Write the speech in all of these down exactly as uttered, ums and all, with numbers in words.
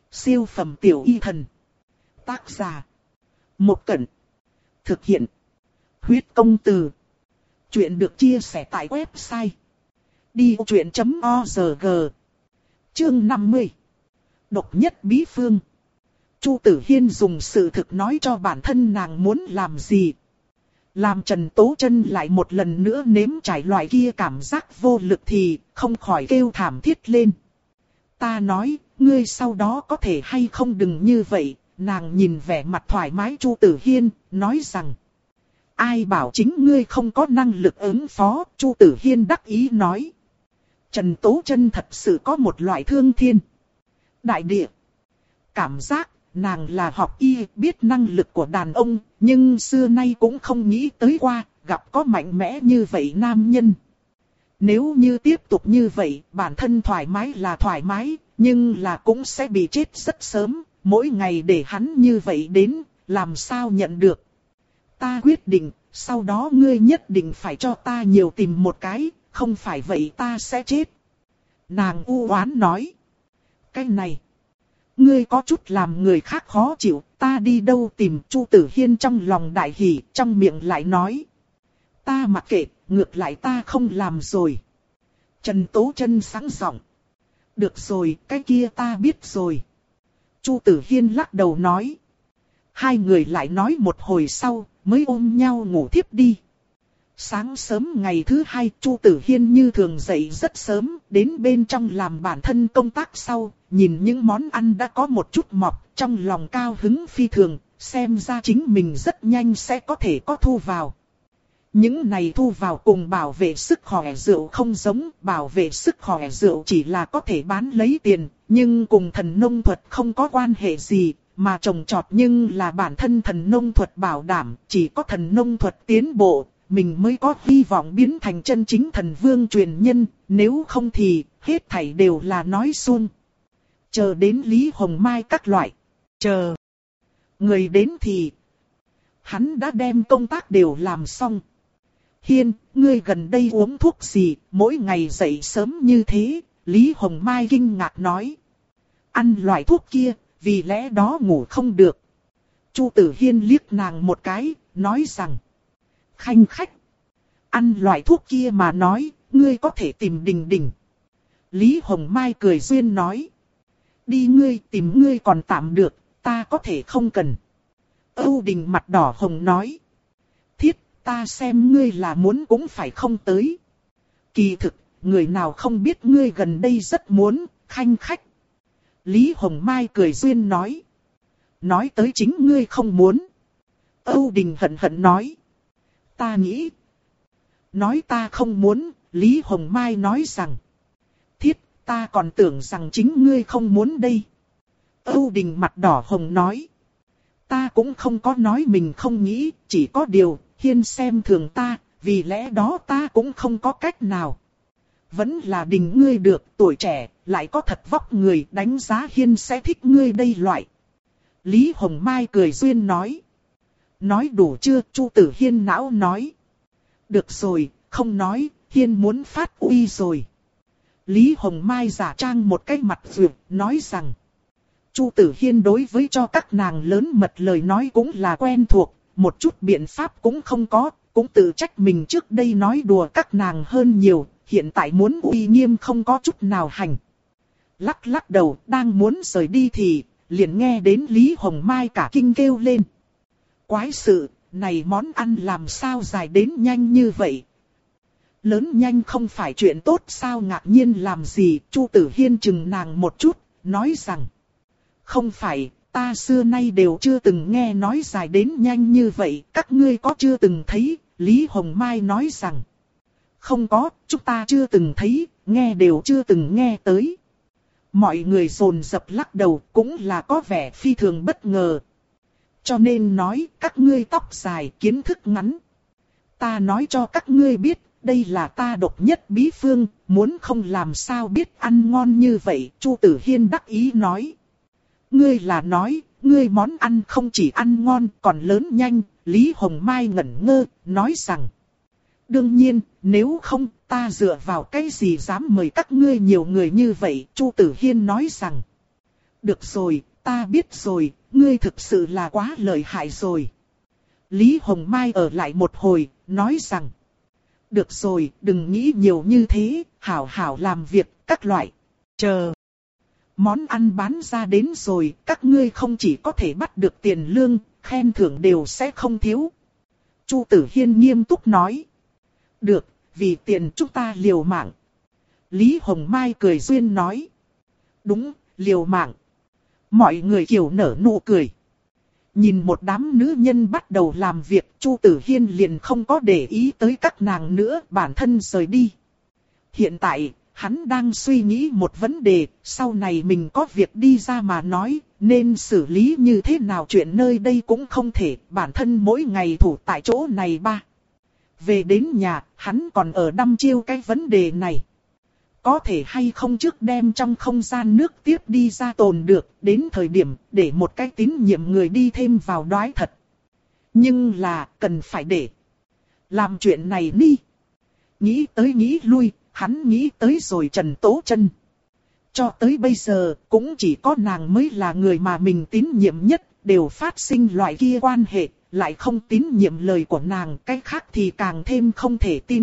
Siêu phẩm tiểu y thần. Tác giả. Một Cẩn. Thực hiện. Huyết công từ. Chuyện được chia sẻ tại website đi vô chuyện chấm org. Chương năm mươi. Độc nhất bí phương. Chu Tử Hiên dùng sự thực nói cho bản thân nàng muốn làm gì. Làm Trần Tố Trân lại một lần nữa nếm trải loại kia cảm giác vô lực thì không khỏi kêu thảm thiết lên. Ta nói, ngươi sau đó có thể hay không đừng như vậy. Nàng nhìn vẻ mặt thoải mái Chu Tử Hiên, nói rằng. Ai bảo chính ngươi không có năng lực ứng phó, Chu Tử Hiên đắc ý nói. Trần Tố Trân thật sự có một loại thương thiên đại địa cảm giác. Nàng là học y, biết năng lực của đàn ông, nhưng xưa nay cũng không nghĩ tới qua, gặp có mạnh mẽ như vậy nam nhân. Nếu như tiếp tục như vậy, bản thân thoải mái là thoải mái, nhưng là cũng sẽ bị chết rất sớm, mỗi ngày để hắn như vậy đến, làm sao nhận được. Ta quyết định, sau đó ngươi nhất định phải cho ta nhiều tìm một cái, không phải vậy ta sẽ chết. Nàng u oán nói. Cái này. Ngươi có chút làm người khác khó chịu, ta đi đâu tìm. Chu Tử Hiên trong lòng đại hỉ, trong miệng lại nói. Ta mặc kệ, ngược lại ta không làm rồi. Trần Tố Trân sáng giọng. Được rồi, cái kia ta biết rồi. Chu Tử Hiên lắc đầu nói. Hai người lại nói một hồi sau, mới ôm nhau ngủ thiếp đi. Sáng sớm ngày thứ hai, Chu Tử Hiên như thường dậy rất sớm, đến bên trong làm bản thân công tác sau, nhìn những món ăn đã có một chút mọc, trong lòng cao hứng phi thường, xem ra chính mình rất nhanh sẽ có thể có thu vào. Những này thu vào cùng bảo vệ sức khỏe rượu không giống, bảo vệ sức khỏe rượu chỉ là có thể bán lấy tiền, nhưng cùng thần nông thuật không có quan hệ gì. Mà trồng trọt nhưng là bản thân thần nông thuật bảo đảm, chỉ có thần nông thuật tiến bộ, mình mới có hy vọng biến thành chân chính thần vương truyền nhân, nếu không thì hết thảy đều là nói suông. Chờ đến Lý Hồng Mai các loại, chờ người đến thì hắn đã đem công tác đều làm xong. Hiên, ngươi gần đây uống thuốc gì, mỗi ngày dậy sớm như thế? Lý Hồng Mai kinh ngạc nói. Ăn loại thuốc kia, vì lẽ đó ngủ không được. Chu Tử Hiên liếc nàng một cái, nói rằng. Khanh khách. Ăn loại thuốc kia mà nói, ngươi có thể tìm Đình Đình. Lý Hồng Mai cười duyên nói. Đi ngươi tìm ngươi còn tạm được, ta có thể không cần. Âu Đình mặt đỏ hồng nói. Thiết, ta xem ngươi là muốn cũng phải không tới. Kỳ thực, người nào không biết ngươi gần đây rất muốn, khanh khách. Lý Hồng Mai cười duyên nói. Nói tới chính ngươi không muốn. Âu Đình hận hận nói. Ta nghĩ. Nói ta không muốn, Lý Hồng Mai nói rằng. Thiết, ta còn tưởng rằng chính ngươi không muốn đây. Âu Đình mặt đỏ hồng nói. Ta cũng không có nói mình không nghĩ, chỉ có điều, Hiên xem thường ta, vì lẽ đó ta cũng không có cách nào. Vẫn là Đình ngươi được, tuổi trẻ, lại có thật vóc người, đánh giá Hiên sẽ thích ngươi đây loại. Lý Hồng Mai cười duyên nói. Nói đủ chưa? Chu Tử Hiên não nói. Được rồi, không nói, Hiên muốn phát uy rồi. Lý Hồng Mai giả trang một cái mặt vượt, nói rằng. Chu Tử Hiên đối với cho các nàng lớn mật lời nói cũng là quen thuộc, một chút biện pháp cũng không có, cũng tự trách mình trước đây nói đùa các nàng hơn nhiều, hiện tại muốn uy nghiêm không có chút nào hành. Lắc lắc đầu, đang muốn rời đi thì, liền nghe đến Lý Hồng Mai cả kinh kêu lên. Quái sự, này món ăn làm sao dài đến nhanh như vậy? Lớn nhanh không phải chuyện tốt sao, ngạc nhiên làm gì? Chu Tử Hiên chừng nàng một chút, nói rằng. Không phải, ta xưa nay đều chưa từng nghe nói dài đến nhanh như vậy, các ngươi có chưa từng thấy? Lý Hồng Mai nói rằng. Không có, chúng ta chưa từng thấy, nghe đều chưa từng nghe tới. Mọi người dồn dập lắc đầu, cũng là có vẻ phi thường bất ngờ. Cho nên nói, các ngươi tóc dài, kiến thức ngắn. Ta nói cho các ngươi biết, đây là ta độc nhất bí phương, muốn không làm sao biết ăn ngon như vậy. Chu Tử Hiên đắc ý nói. Ngươi là nói, ngươi món ăn không chỉ ăn ngon, còn lớn nhanh. Lý Hồng Mai ngẩn ngơ, nói rằng. Đương nhiên, nếu không, ta dựa vào cái gì dám mời các ngươi nhiều người như vậy, Chu Tử Hiên nói rằng. Được rồi, ta biết rồi, ngươi thực sự là quá lợi hại rồi. Lý Hồng Mai ở lại một hồi, nói rằng. Được rồi, đừng nghĩ nhiều như thế, hảo hảo làm việc, các loại. Chờ. Món ăn bán ra đến rồi, các ngươi không chỉ có thể bắt được tiền lương, khen thưởng đều sẽ không thiếu. Chu Tử Hiên nghiêm túc nói. Được, vì tiền chúng ta liều mạng. Lý Hồng Mai cười duyên nói. Đúng, liều mạng. Mọi người kiểu nở nụ cười. Nhìn một đám nữ nhân bắt đầu làm việc, Chu Tử Hiên liền không có để ý tới các nàng nữa, bản thân rời đi. Hiện tại, hắn đang suy nghĩ một vấn đề, sau này mình có việc đi ra mà nói, nên xử lý như thế nào, chuyện nơi đây cũng không thể, bản thân mỗi ngày thủ tại chỗ này ba. Về đến nhà, hắn còn ở đăm chiêu cái vấn đề này. Có thể hay không trước đem trong không gian nước tiếp đi ra tồn được, đến thời điểm để một cái tín nhiệm người đi thêm vào đoái thật. Nhưng là cần phải để làm chuyện này đi. Nghĩ tới nghĩ lui, hắn nghĩ tới rồi Trần Tố Trân. Cho tới bây giờ, cũng chỉ có nàng mới là người mà mình tín nhiệm nhất, đều phát sinh loại kia quan hệ, lại không tín nhiệm lời của nàng, cái khác thì càng thêm không thể tin.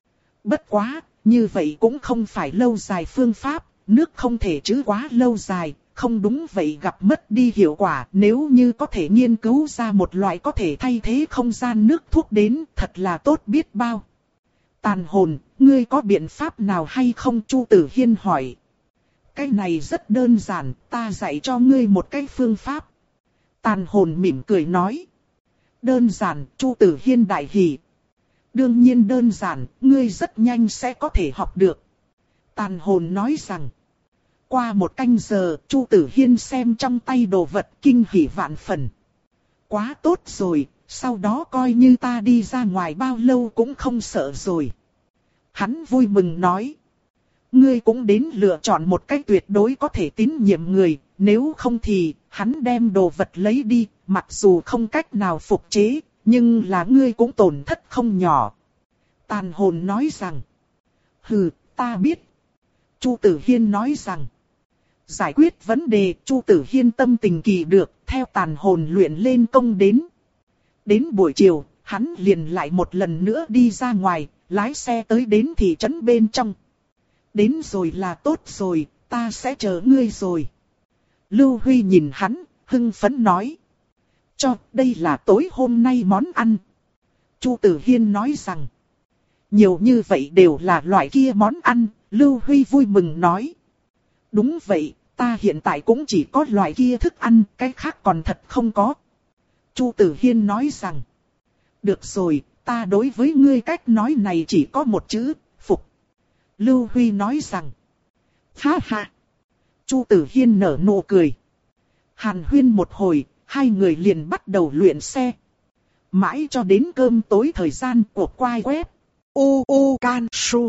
Bất quá, như vậy cũng không phải lâu dài phương pháp, nước không thể trữ quá lâu dài, không đúng vậy gặp mất đi hiệu quả. Nếu như có thể nghiên cứu ra một loại có thể thay thế không gian nước thuốc đến, thật là tốt biết bao. Tàn hồn, ngươi có biện pháp nào hay không? Chu Tử Hiên hỏi. Cái này rất đơn giản, ta dạy cho ngươi một cái phương pháp. Tàn hồn mỉm cười nói. Đơn giản, Chu Tử Hiên đại hỉ. Đương nhiên đơn giản, ngươi rất nhanh sẽ có thể học được. Tàn hồn nói rằng. Qua một canh giờ, Chu Tử Hiên xem trong tay đồ vật kinh hỉ vạn phần. Quá tốt rồi, sau đó coi như ta đi ra ngoài bao lâu cũng không sợ rồi. Hắn vui mừng nói. Ngươi cũng đến lựa chọn một cách tuyệt đối có thể tín nhiệm người, nếu không thì hắn đem đồ vật lấy đi, mặc dù không cách nào phục chế, nhưng là ngươi cũng tổn thất không nhỏ. Tàn hồn nói rằng. Hừ, ta biết. Chu Tử Hiên nói rằng. Giải quyết vấn đề, Chu Tử Hiên tâm tình kỳ được, theo tàn hồn luyện lên công đến. Đến buổi chiều, hắn liền lại một lần nữa đi ra ngoài, lái xe tới đến thị trấn bên trong. Đến rồi là tốt rồi, ta sẽ chờ ngươi rồi. Lưu Huy nhìn hắn, hưng phấn nói. Cho, đây là tối hôm nay món ăn. Chu Tử Hiên nói rằng. Nhiều như vậy đều là loại kia món ăn, Lưu Huy vui mừng nói. Đúng vậy, ta hiện tại cũng chỉ có loại kia thức ăn, cái khác còn thật không có. Chu Tử Hiên nói rằng. Được rồi, ta đối với ngươi cách nói này chỉ có một chữ, phục. Lưu Huy nói rằng. Ha ha. Chu Tử Hiên nở nụ cười. Hàn huyên một hồi, hai người liền bắt đầu luyện xe. Mãi cho đến cơm tối thời gian của quai web. U U Can Su.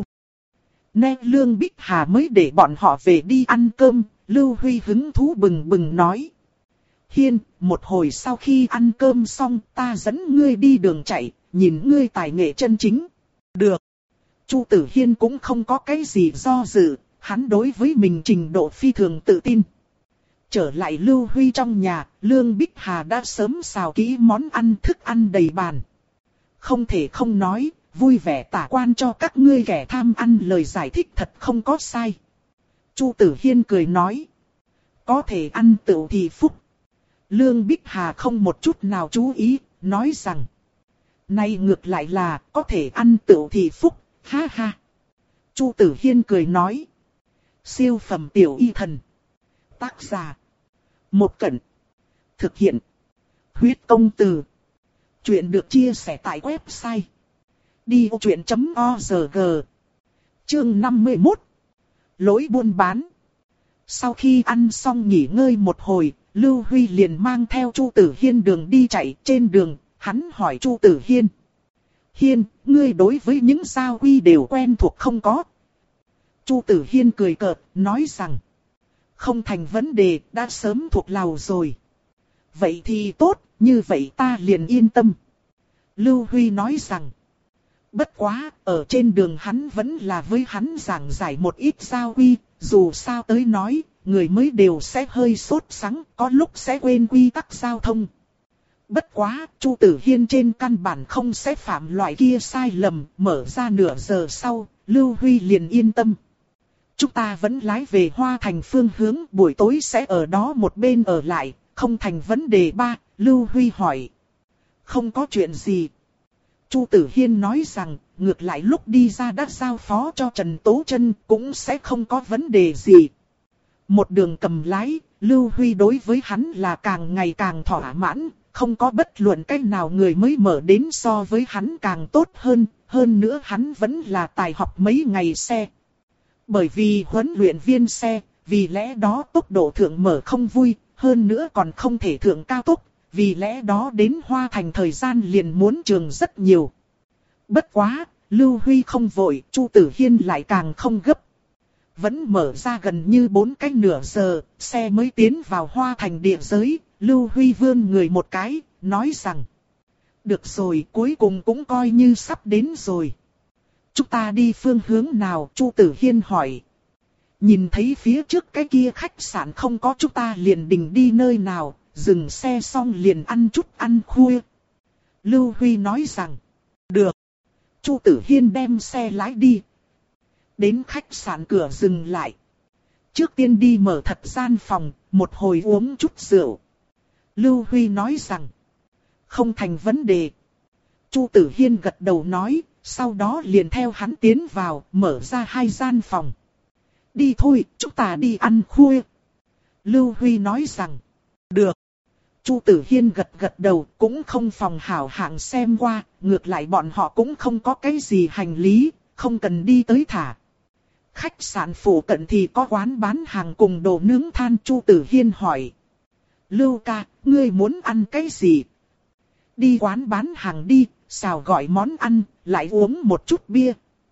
Nè Lương Bích Hà mới để bọn họ về đi ăn cơm. Lưu Huy hứng thú bừng bừng nói. Hiên, một hồi sau khi ăn cơm xong ta dẫn ngươi đi đường chạy, nhìn ngươi tài nghệ chân chính. Được. Chu Tử Hiên cũng không có cái gì do dự, hắn đối với mình trình độ phi thường tự tin. Trở lại Lưu Huy trong nhà, Lương Bích Hà đã sớm xào kỹ món ăn thức ăn đầy bàn. Không thể không nói, vui vẻ tả quan cho các ngươi kẻ tham ăn lời giải thích thật không có sai. Chu Tử Hiên cười nói. Có thể ăn tựu thì phúc. Lương Bích Hà không một chút nào chú ý, nói rằng. Nay ngược lại là có thể ăn tựu thì phúc, ha ha. Chu Tử Hiên cười nói. Siêu phẩm tiểu y thần. Tác giả. Một Cẩn. Thực hiện. Huyết công từ. Chuyện được chia sẻ tại website. đi ô chuyện chấm o rờ giê. Chương năm mươi mốt. Lối buôn bán. Sau khi ăn xong nghỉ ngơi một hồi, Lưu Huy liền mang theo Chu Tử Hiên đường đi chạy. Trên đường, hắn hỏi Chu Tử Hiên. Hiên, ngươi đối với những giao quy đều quen thuộc không có? Chu Tử Hiên cười cợt, nói rằng. Không thành vấn đề, đã sớm thuộc lòng rồi. Vậy thì tốt, như vậy ta liền yên tâm. Lưu Huy nói rằng. Bất quá, ở trên đường hắn vẫn là với hắn giảng giải một ít giao quy, dù sao tới nói, người mới đều sẽ hơi sốt sắng, có lúc sẽ quên quy tắc giao thông. Bất quá, Chu Tử Hiên trên căn bản không sẽ phạm loại kia sai lầm, mở ra nửa giờ sau, Lưu Huy liền yên tâm. Chúng ta vẫn lái về Hoa Thành phương hướng, buổi tối sẽ ở đó một bên ở lại, không thành vấn đề. Ba, Lưu Huy hỏi. Không có chuyện gì. Chu Tử Hiên nói rằng, ngược lại lúc đi ra đã giao phó cho Trần Tố Trân cũng sẽ không có vấn đề gì. Một đường cầm lái, Lưu Huy đối với hắn là càng ngày càng thỏa mãn, không có bất luận cách nào người mới mở đến so với hắn càng tốt hơn, hơn nữa hắn vẫn là tài học mấy ngày xe. Bởi vì huấn luyện viên xe, vì lẽ đó tốc độ thượng mở không vui, hơn nữa còn không thể thượng cao tốc, vì lẽ đó đến Hoa Thành thời gian liền muốn trường rất nhiều. Bất quá, Lưu Huy không vội, Chu Tử Hiên lại càng không gấp. Vẫn mở ra gần như bốn cái nửa giờ, xe mới tiến vào Hoa Thành địa giới, Lưu Huy vươn người một cái, nói rằng. Được rồi, cuối cùng cũng coi như sắp đến rồi. Chúng ta đi phương hướng nào? Chu Tử Hiên hỏi. Nhìn thấy phía trước cái kia khách sạn không có, chúng ta liền định đi nơi nào, dừng xe xong liền ăn chút ăn khuya. Lưu Huy nói rằng. Được. Chu Tử Hiên đem xe lái đi. Đến khách sạn cửa dừng lại. Trước tiên đi mở thật gian phòng, một hồi uống chút rượu. Lưu Huy nói rằng. Không thành vấn đề. Chu Tử Hiên gật đầu nói, sau đó liền theo hắn tiến vào, mở ra hai gian phòng. Đi thôi, chúng ta đi ăn khuya. Lưu Huy nói rằng. Được. Chu Tử Hiên gật gật đầu, cũng không phòng hảo hạng xem qua, ngược lại bọn họ cũng không có cái gì hành lý, không cần đi tới thả. Khách sạn phụ cận thì có quán bán hàng cùng đồ nướng than. Chu Tử Hiên hỏi. Lưu ca, ngươi muốn ăn cái gì? Đi quán bán hàng đi, xào gọi món ăn, lại uống một chút bia.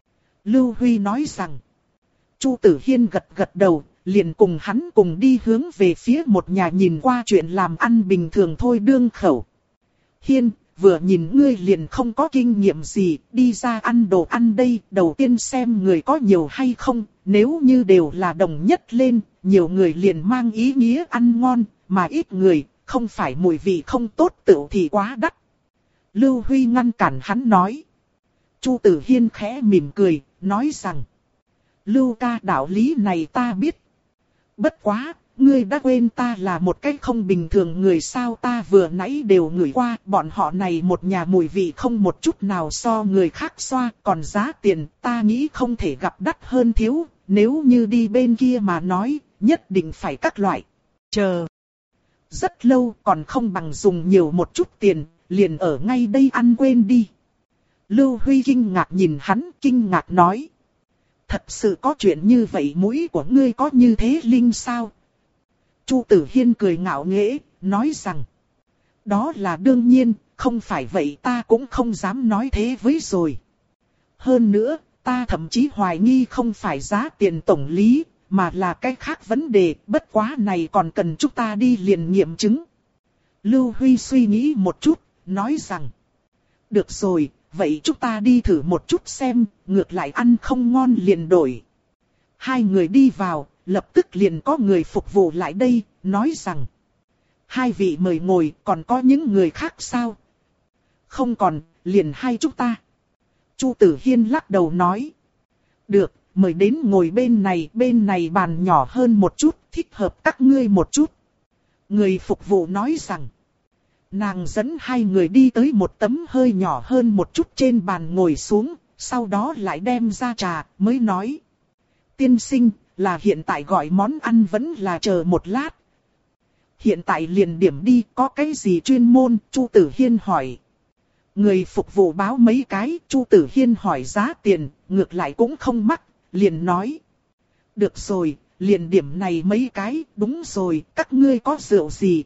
Lưu Huy nói rằng. Chu Tử Hiên gật gật đầu, liền cùng hắn cùng đi hướng về phía một nhà nhìn qua chuyện làm ăn bình thường thôi đương khẩu. Hiên, vừa nhìn ngươi liền không có kinh nghiệm gì, đi ra ăn đồ ăn đây, đầu tiên xem người có nhiều hay không, nếu như đều là đồng nhất lên, nhiều người liền mang ý nghĩa ăn ngon, mà ít người, không phải mùi vị không tốt tựu thì quá đắt. Lưu Huy ngăn cản hắn nói. Chu Tử Hiên khẽ mỉm cười, nói rằng. Lưu ca, đạo lý này ta biết. Bất quá, ngươi đã quên ta là một cái không bình thường người sao? Ta vừa nãy đều ngửi qua, bọn họ này một nhà mùi vị không một chút nào so người khác xoa, còn giá tiền ta nghĩ không thể gặp đắt hơn thiếu, nếu như đi bên kia mà nói, nhất định phải các loại. Chờ rất lâu còn không bằng dùng nhiều một chút tiền, liền ở ngay đây ăn quên đi. Lưu Huy kinh ngạc nhìn hắn, kinh ngạc nói. Thật sự có chuyện như vậy, mũi của ngươi có như thế linh sao? Chu Tử Hiên cười ngạo nghễ, nói rằng. Đó là đương nhiên, không phải vậy ta cũng không dám nói thế với rồi. Hơn nữa, ta thậm chí hoài nghi không phải giá tiền tổng lý, mà là cái khác vấn đề, bất quá này còn cần chúng ta đi liền nghiệm chứng. Lưu Huy suy nghĩ một chút, nói rằng. Được rồi, vậy chúng ta đi thử một chút xem, ngược lại ăn không ngon liền đổi. Hai người đi vào, lập tức liền có người phục vụ lại đây, nói rằng. Hai vị mời ngồi, còn có những người khác sao? Không còn, liền hai chúng ta. Chu Tử Hiên lắc đầu nói. Được, mời đến ngồi bên này, bên này bàn nhỏ hơn một chút, thích hợp các ngươi một chút. Người phục vụ nói rằng. Nàng dẫn hai người đi tới một tấm hơi nhỏ hơn một chút trên bàn ngồi xuống, sau đó lại đem ra trà, mới nói. Tiên sinh, là hiện tại gọi món ăn vẫn là chờ một lát. Hiện tại liền điểm đi, có cái gì chuyên môn? Chu Tử Hiên hỏi. Người phục vụ báo mấy cái, Chu Tử Hiên hỏi giá tiền, ngược lại cũng không mắc, liền nói. Được rồi, liền điểm này mấy cái, đúng rồi, các ngươi có rượu gì?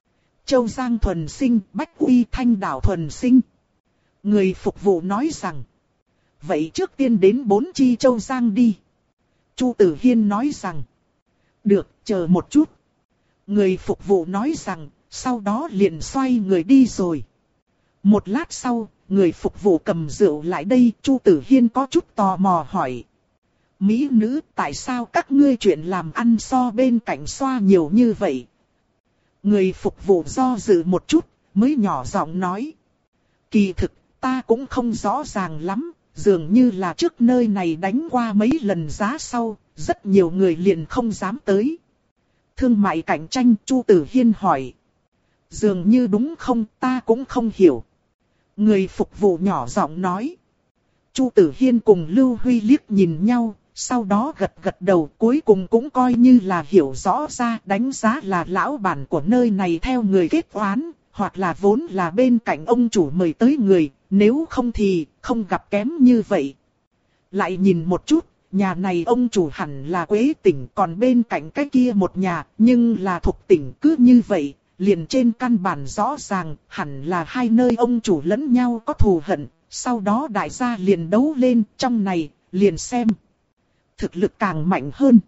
Châu Giang thuần sinh, Bách Uy Thanh Đảo thuần sinh. Người phục vụ nói rằng. Vậy trước tiên đến bốn chi Châu Giang đi. Chu Tử Hiên nói rằng. Được, chờ một chút. Người phục vụ nói rằng, sau đó liền xoay người đi rồi. Một lát sau, người phục vụ cầm rượu lại đây, Chu Tử Hiên có chút tò mò hỏi. Mỹ nữ, tại sao các ngươi chuyện làm ăn so bên cạnh xoa nhiều như vậy? Người phục vụ do dự một chút, mới nhỏ giọng nói. Kỳ thực, ta cũng không rõ ràng lắm, dường như là trước nơi này đánh qua mấy lần giá sau, rất nhiều người liền không dám tới. Thương mại cạnh tranh, Chu Tử Hiên hỏi. Dường như đúng không, ta cũng không hiểu. Người phục vụ nhỏ giọng nói. Chu Tử Hiên cùng Lưu Huy liếc nhìn nhau, sau đó gật gật đầu, cuối cùng cũng coi như là hiểu rõ ra, đánh giá là lão bản của nơi này theo người kết oán, hoặc là vốn là bên cạnh ông chủ mời tới người, nếu không thì không gặp kém như vậy. Lại nhìn một chút, nhà này ông chủ hẳn là Quế tỉnh, còn bên cạnh cái kia một nhà, nhưng là thuộc tỉnh, cứ như vậy, liền trên căn bản rõ ràng, hẳn là hai nơi ông chủ lẫn nhau có thù hận, sau đó đại gia liền đấu lên, trong này, liền xem. Thực lực càng mạnh hơn.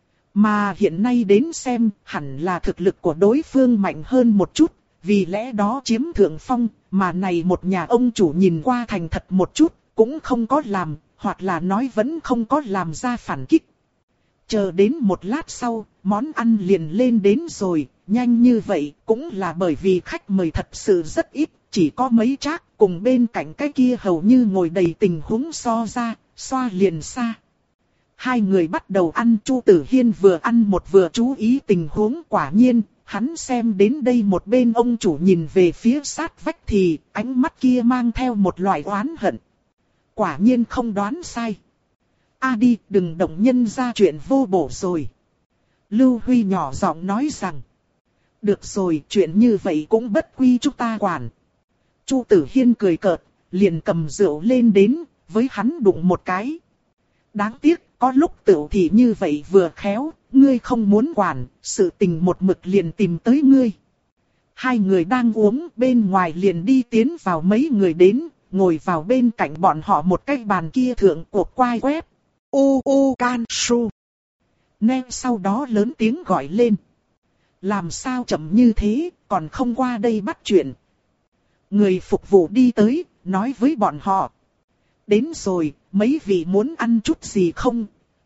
Mà hiện nay đến xem, hẳn là thực lực của đối phương mạnh hơn một chút, vì lẽ đó chiếm thượng phong, mà này một nhà ông chủ nhìn qua thành thật một chút, cũng không có làm, hoặc là nói vẫn không có làm ra phản kích. Chờ đến một lát sau, món ăn liền lên đến rồi, nhanh như vậy cũng là bởi vì khách mời thật sự rất ít, chỉ có mấy trác cùng bên cạnh cái kia hầu như ngồi đầy tình huống so ra, xoa liền xa. Hai người bắt đầu ăn, Chu Tử Hiên vừa ăn một vừa chú ý tình huống, quả nhiên, hắn xem đến đây một bên ông chủ nhìn về phía sát vách thì ánh mắt kia mang theo một loại oán hận. Quả nhiên không đoán sai. A đi, đừng động nhân ra chuyện vô bổ rồi. Lưu Huy nhỏ giọng nói rằng. Được rồi, chuyện như vậy cũng bất quy chúng ta quản. Chu Tử Hiên cười cợt, liền cầm rượu lên đến, với hắn đụng một cái. Đáng tiếc, có lúc tựu thì như vậy vừa khéo, ngươi không muốn quản, sự tình một mực liền tìm tới ngươi. Hai người đang uống, bên ngoài liền đi tiến vào mấy người đến, ngồi vào bên cạnh bọn họ một cái bàn kia thượng cuộc quai quét. U u can su. Nè sau đó lớn tiếng gọi lên. Làm sao chậm như thế, còn không qua đây bắt chuyện. Người phục vụ đi tới, nói với bọn họ. Đến rồi, mấy vị muốn ăn chút gì không?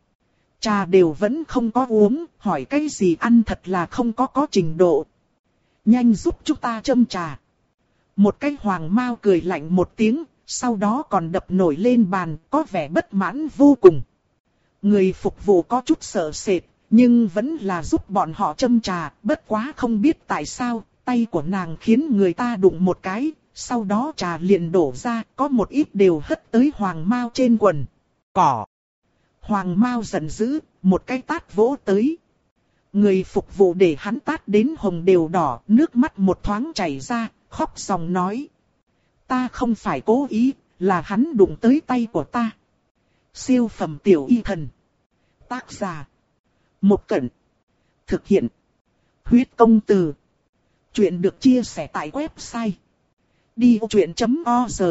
Trà đều vẫn không có uống, hỏi cái gì ăn thật là không có có trình độ. Nhanh giúp chúng ta châm trà. Một cái hoàng mao cười lạnh một tiếng, sau đó còn đập nổi lên bàn, có vẻ bất mãn vô cùng. Người phục vụ có chút sợ sệt, nhưng vẫn là giúp bọn họ châm trà, bất quá không biết tại sao, tay của nàng khiến người ta đụng một cái, sau đó trà liền đổ ra, có một ít đều hất tới hoàng mao trên quần. Cỏ! Hoàng mao giận dữ, một cái tát vỗ tới. Người phục vụ để hắn tát đến hồng đều đỏ, nước mắt một thoáng chảy ra, khóc ròng nói. Ta không phải cố ý, là hắn đụng tới tay của ta. Siêu phẩm tiểu y thần. Tác giả. Một Cẩn. Thực hiện. Huyết công từ. Chuyện được chia sẻ tại website. đi ô chuyện chấm org.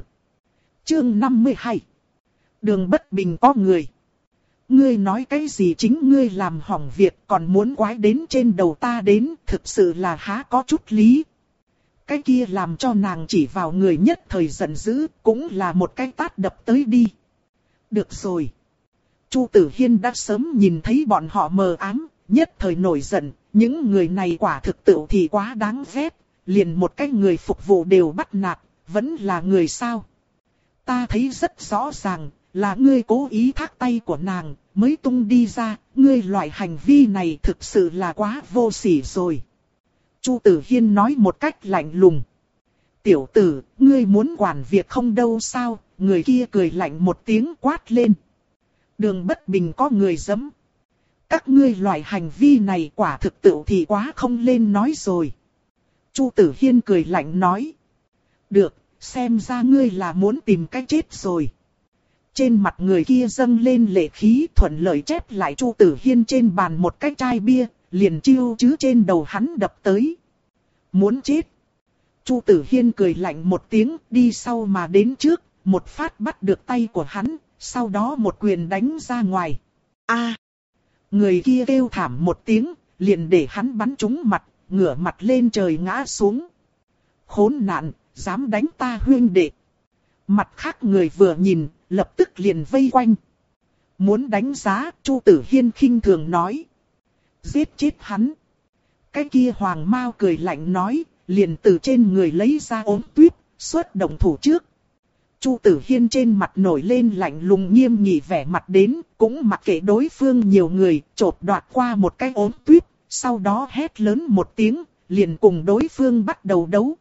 Chương năm mươi hai. Đường bất bình có người. Ngươi nói cái gì chính ngươi làm hỏng việc còn muốn quái đến trên đầu ta đến, thực sự là há có chút lý. Cái kia làm cho nàng chỉ vào người nhất thời giận dữ, cũng là một cái tát đập tới đi. Được rồi. Chu Tử Hiên đã sớm nhìn thấy bọn họ mờ ám, nhất thời nổi giận, những người này quả thực tự thì quá đáng ghét, liền một cái người phục vụ đều bắt nạt, vẫn là người sao. Ta thấy rất rõ ràng, là ngươi cố ý thác tay của nàng, mới tung đi ra, ngươi loại hành vi này thực sự là quá vô sỉ rồi. Chu Tử Hiên nói một cách lạnh lùng. Tiểu tử, ngươi muốn quản việc không đâu sao, người kia cười lạnh một tiếng quát lên. Đường bất bình có người giẫm. Các ngươi loại hành vi này quả thực tự thì quá không lên nói rồi. Chu Tử Hiên cười lạnh nói. Được, xem ra ngươi là muốn tìm cách chết rồi. Trên mặt người kia dâng lên lệ khí thuận lợi chép lại Chu Tử Hiên trên bàn một cái chai bia, liền chiêu chứ trên đầu hắn đập tới. Muốn chết. Chu Tử Hiên cười lạnh một tiếng, đi sau mà đến trước, một phát bắt được tay của hắn, sau đó một quyền đánh ra ngoài. A! Người kia kêu thảm một tiếng, liền để hắn bắn trúng mặt, ngửa mặt lên trời ngã xuống. Khốn nạn, dám đánh ta huynh đệ. Mặt khác người vừa nhìn, lập tức liền vây quanh. Muốn đánh giá, Chu Tử Hiên khinh thường nói. Giết chết hắn. Cái kia Hoàng Mao cười lạnh nói, liền từ trên người lấy ra ốm tuyết, xuất động thủ trước. Chu Tử Hiên trên mặt nổi lên lạnh lùng nghiêm nghị vẻ mặt đến, cũng mặc kệ đối phương nhiều người, chộp đoạt qua một cái ốm tuyết, sau đó hét lớn một tiếng, liền cùng đối phương bắt đầu đấu.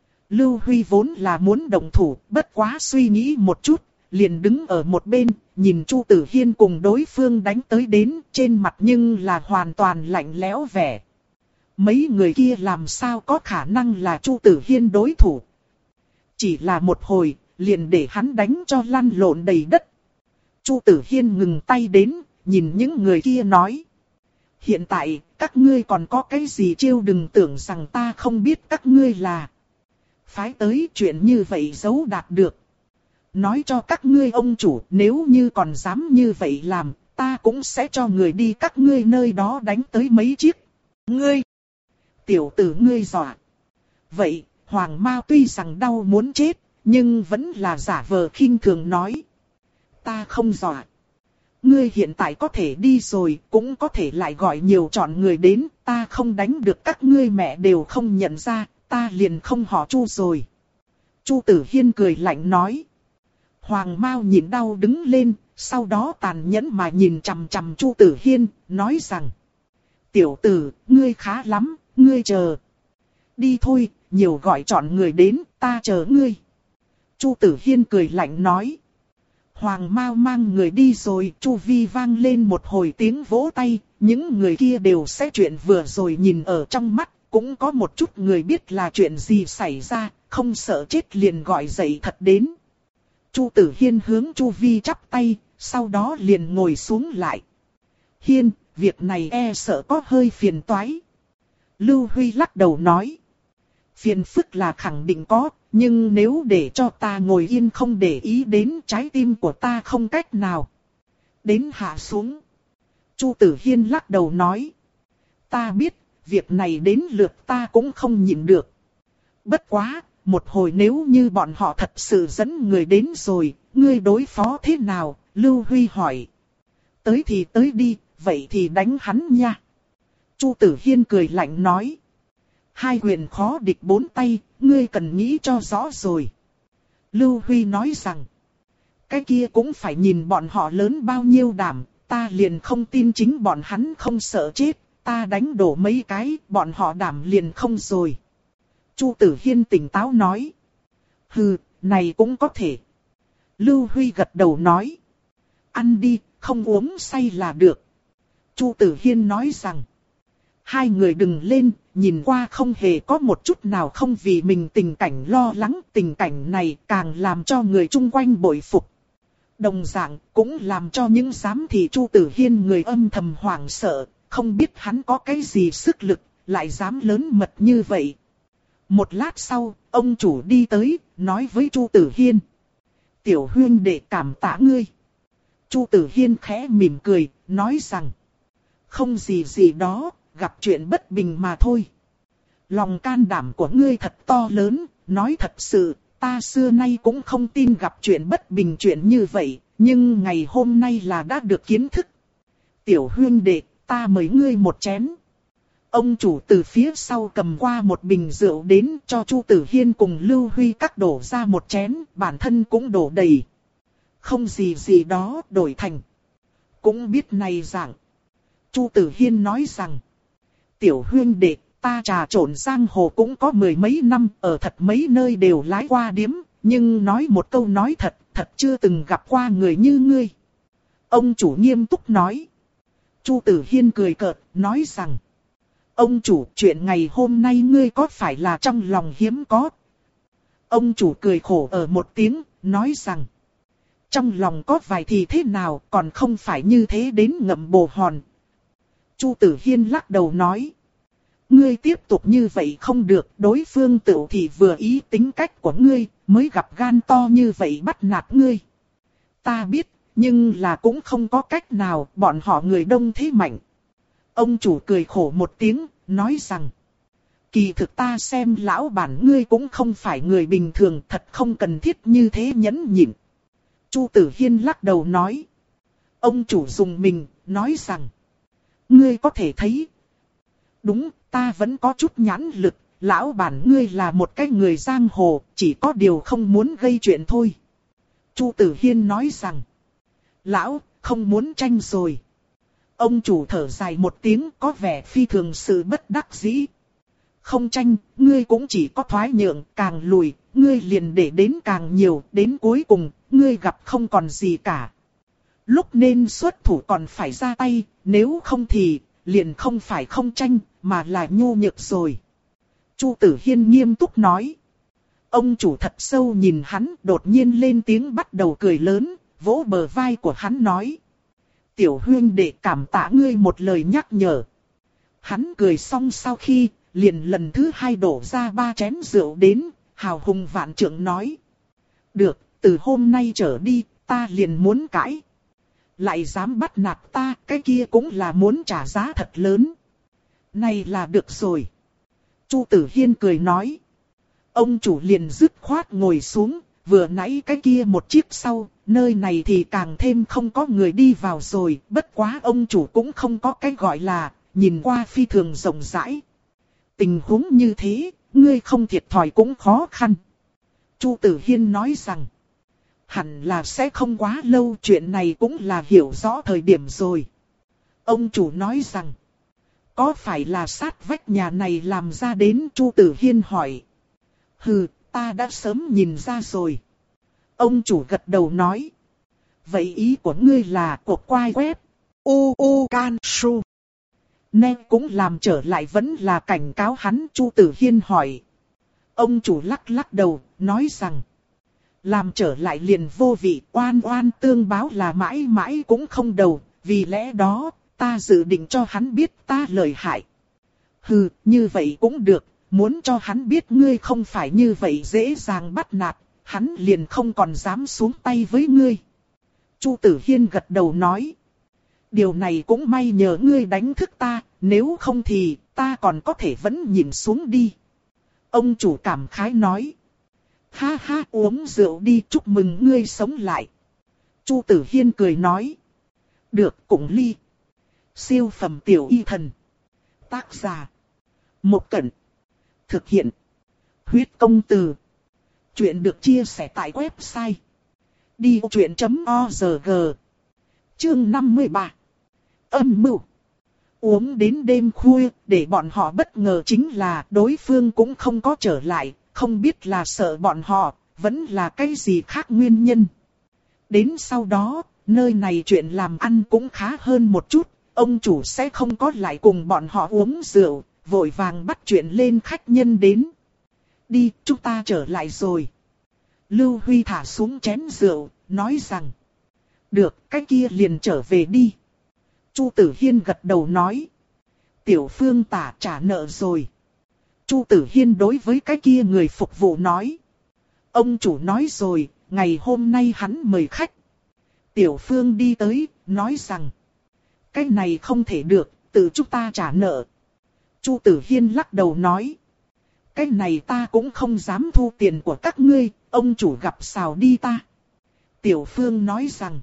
Lưu Huy vốn là muốn động thủ, bất quá suy nghĩ một chút, liền đứng ở một bên, nhìn Chu Tử Hiên cùng đối phương đánh tới đến, trên mặt nhưng là hoàn toàn lạnh lẽo vẻ. Mấy người kia làm sao có khả năng là Chu Tử Hiên đối thủ. Chỉ là một hồi, liền để hắn đánh cho lăn lộn đầy đất. Chu Tử Hiên ngừng tay đến, nhìn những người kia nói. Hiện tại, các ngươi còn có cái gì chiêu, đừng tưởng rằng ta không biết các ngươi là. Phái tới chuyện như vậy giấu đạt được. Nói cho các ngươi ông chủ, nếu như còn dám như vậy làm, ta cũng sẽ cho người đi các ngươi nơi đó đánh tới mấy chiếc. Ngươi! Tiểu tử ngươi dọa. Vậy, Hoàng Mao tuy rằng đau muốn chết, nhưng vẫn là giả vờ khinh thường nói. Ta không dọa. Ngươi hiện tại có thể đi rồi, cũng có thể lại gọi nhiều chọn người đến, ta không đánh được các ngươi mẹ đều không nhận ra, ta liền không họ Chu rồi. Chu Tử Hiên cười lạnh nói. Hoàng Mao nhịn đau đứng lên, sau đó tàn nhẫn mà nhìn chằm chằm Chu Tử Hiên, nói rằng. Tiểu tử, ngươi khá lắm, ngươi chờ. Đi thôi, nhiều gọi chọn người đến, ta chờ ngươi. Chu Tử Hiên cười lạnh nói. Hoàng Mao mang người đi rồi, chu vi vang lên một hồi tiếng vỗ tay, những người kia đều sẽ chuyện vừa rồi nhìn ở trong mắt, cũng có một chút người biết là chuyện gì xảy ra, không sợ chết liền gọi dậy thật đến. Chu Tử Hiên hướng chu vi chắp tay, sau đó liền ngồi xuống lại. Hiên, việc này e sợ có hơi phiền toái. Lưu Huy lắc đầu nói. Phiền phức là khẳng định có, nhưng nếu để cho ta ngồi yên không để ý đến, trái tim của ta không cách nào đến hạ xuống. Chu Tử Hiên lắc đầu nói. Ta biết, việc này đến lượt ta cũng không nhịn được. Bất quá, một hồi nếu như bọn họ thật sự dẫn người đến rồi, ngươi đối phó thế nào? Lưu Huy hỏi. Tới thì tới đi, vậy thì đánh hắn nha. Chu Tử Hiên cười lạnh nói. Hai quyền khó địch bốn tay, ngươi cần nghĩ cho rõ rồi. Lưu Huy nói rằng. Cái kia cũng phải nhìn bọn họ lớn bao nhiêu đảm, ta liền không tin chính bọn hắn không sợ chết, ta đánh đổ mấy cái, bọn họ đảm liền không rồi. Chu Tử Hiên tỉnh táo nói. Hừ, này cũng có thể. Lưu Huy gật đầu nói. Ăn đi, không uống say là được. Chu Tử Hiên nói rằng. Hai người đừng lên, nhìn qua không hề có một chút nào không vì mình tình cảnh lo lắng. Tình cảnh này càng làm cho người chung quanh bội phục. Đồng dạng cũng làm cho những giám thị Chu Tử Hiên người âm thầm hoảng sợ. Không biết hắn có cái gì sức lực, lại dám lớn mật như vậy. Một lát sau, ông chủ đi tới, nói với Chu Tử Hiên. Tiểu huynh đệ cảm tạ ngươi. Chu Tử Hiên khẽ mỉm cười, nói rằng. Không gì gì đó, gặp chuyện bất bình mà thôi. Lòng can đảm của ngươi thật to lớn, nói thật sự, ta xưa nay cũng không tin gặp chuyện bất bình chuyện như vậy, nhưng ngày hôm nay là đã được kiến thức. Tiểu huynh đệ, ta mời ngươi một chén. Ông chủ từ phía sau cầm qua một bình rượu đến cho Chu Tử Hiên cùng Lưu Huy các đổ ra một chén, bản thân cũng đổ đầy. Không gì gì đó đổi thành. Cũng biết này dạng. Chu Tử Hiên nói rằng. Tiểu huynh đệ, ta trà trộn giang hồ cũng có mười mấy năm, ở thật mấy nơi đều lái qua điếm, nhưng nói một câu nói thật, thật chưa từng gặp qua người như ngươi. Ông chủ nghiêm túc nói. Chu Tử Hiên cười cợt, nói rằng. Ông chủ, chuyện ngày hôm nay ngươi có phải là trong lòng hiếm có? Ông chủ cười khổ ở một tiếng, nói rằng. Trong lòng có vài thì thế nào, còn không phải như thế đến ngậm bồ hòn. Chu Tử Hiên lắc đầu nói. Ngươi tiếp tục như vậy không được, đối phương tự thì vừa ý tính cách của ngươi, mới gặp gan to như vậy bắt nạt ngươi. Ta biết, nhưng là cũng không có cách nào, bọn họ người đông thế mạnh. Ông chủ cười khổ một tiếng, nói rằng. Kỳ thực ta xem lão bản ngươi cũng không phải người bình thường, thật không cần thiết như thế nhẫn nhịn. Chu Tử Hiên lắc đầu nói. Ông chủ dùng mình, nói rằng. Ngươi có thể thấy. Đúng, ta vẫn có chút nhãn lực, lão bản ngươi là một cái người giang hồ, chỉ có điều không muốn gây chuyện thôi. Chu Tử Hiên nói rằng. Lão, không muốn tranh rồi. Ông chủ thở dài một tiếng có vẻ phi thường sự bất đắc dĩ. Không tranh, ngươi cũng chỉ có thoái nhượng, càng lùi, ngươi liền để đến càng nhiều, đến cuối cùng, ngươi gặp không còn gì cả. Lúc nên xuất thủ còn phải ra tay, nếu không thì, liền không phải không tranh, mà là nhu nhược rồi. Chu Tử Hiên nghiêm túc nói. Ông chủ thật sâu nhìn hắn, đột nhiên lên tiếng bắt đầu cười lớn, vỗ bờ vai của hắn nói. Tiểu huynh đệ cảm tạ ngươi một lời nhắc nhở. Hắn cười xong sau khi, liền lần thứ hai đổ ra ba chén rượu đến, hào hùng vạn trượng nói. Được, từ hôm nay trở đi, ta liền muốn cãi. Lại dám bắt nạt ta, cái kia cũng là muốn trả giá thật lớn. Này là được rồi. Chu Tử Hiên cười nói. Ông chủ liền dứt khoát ngồi xuống, vừa nãy cái kia một chiếc sau, nơi này thì càng thêm không có người đi vào rồi, bất quá ông chủ cũng không có cái gọi là, nhìn qua phi thường rộng rãi. Tình huống như thế, ngươi không thiệt thòi cũng khó khăn. Chu Tử Hiên nói rằng, hẳn là sẽ không quá lâu, chuyện này cũng là hiểu rõ thời điểm rồi. Ông chủ nói rằng, có phải là sát vách nhà này làm ra đến? Chu Tử Hiên hỏi. Hừ, ta đã sớm nhìn ra rồi. Ông chủ gật đầu nói. Vậy ý của ngươi là cuộc quay web u u can su. Nên cũng làm trở lại vẫn là cảnh cáo hắn? Chu Tử Hiên hỏi. Ông chủ lắc lắc đầu, nói rằng. Làm trở lại liền vô vị, oan oan tương báo là mãi mãi cũng không đầu, vì lẽ đó, ta dự định cho hắn biết ta lợi hại. Hừ, như vậy cũng được, muốn cho hắn biết ngươi không phải như vậy dễ dàng bắt nạt, hắn liền không còn dám xuống tay với ngươi. Chu Tử Hiên gật đầu nói. Điều này cũng may nhờ ngươi đánh thức ta, nếu không thì ta còn có thể vẫn nhìn xuống đi. Ông chủ cảm khái nói. Ha ha, uống rượu đi, chúc mừng ngươi sống lại. Chu Tử Hiên cười nói. Được, cùng ly. Siêu phẩm tiểu y thần. Tác giả. Một Cẩn. Thực hiện. Huyết công từ. Chuyện được chia sẻ tại website. đi vô chuyện chấm org. Chương năm mươi ba. Âm mưu. Uống đến đêm khuya, để bọn họ bất ngờ chính là đối phương cũng không có trở lại, không biết là sợ bọn họ, vẫn là cái gì khác nguyên nhân. Đến sau đó, nơi này chuyện làm ăn cũng khá hơn một chút, ông chủ sẽ không có lại cùng bọn họ uống rượu, vội vàng bắt chuyện lên khách nhân đến. Đi, chúng ta trở lại rồi. Lưu Huy thả xuống chén rượu, nói rằng. Được, cái kia liền trở về đi. Chu Tử Hiên gật đầu nói. Tiểu Phương tả trả nợ rồi. Chu Tử Hiên đối với cái kia người phục vụ nói. Ông chủ nói rồi, ngày hôm nay hắn mời khách. Tiểu Phương đi tới, nói rằng. Cái này không thể được, tự chúng ta trả nợ. Chu Tử Hiên lắc đầu nói. Cái này ta cũng không dám thu tiền của các ngươi, ông chủ gặp xào đi ta. Tiểu Phương nói rằng.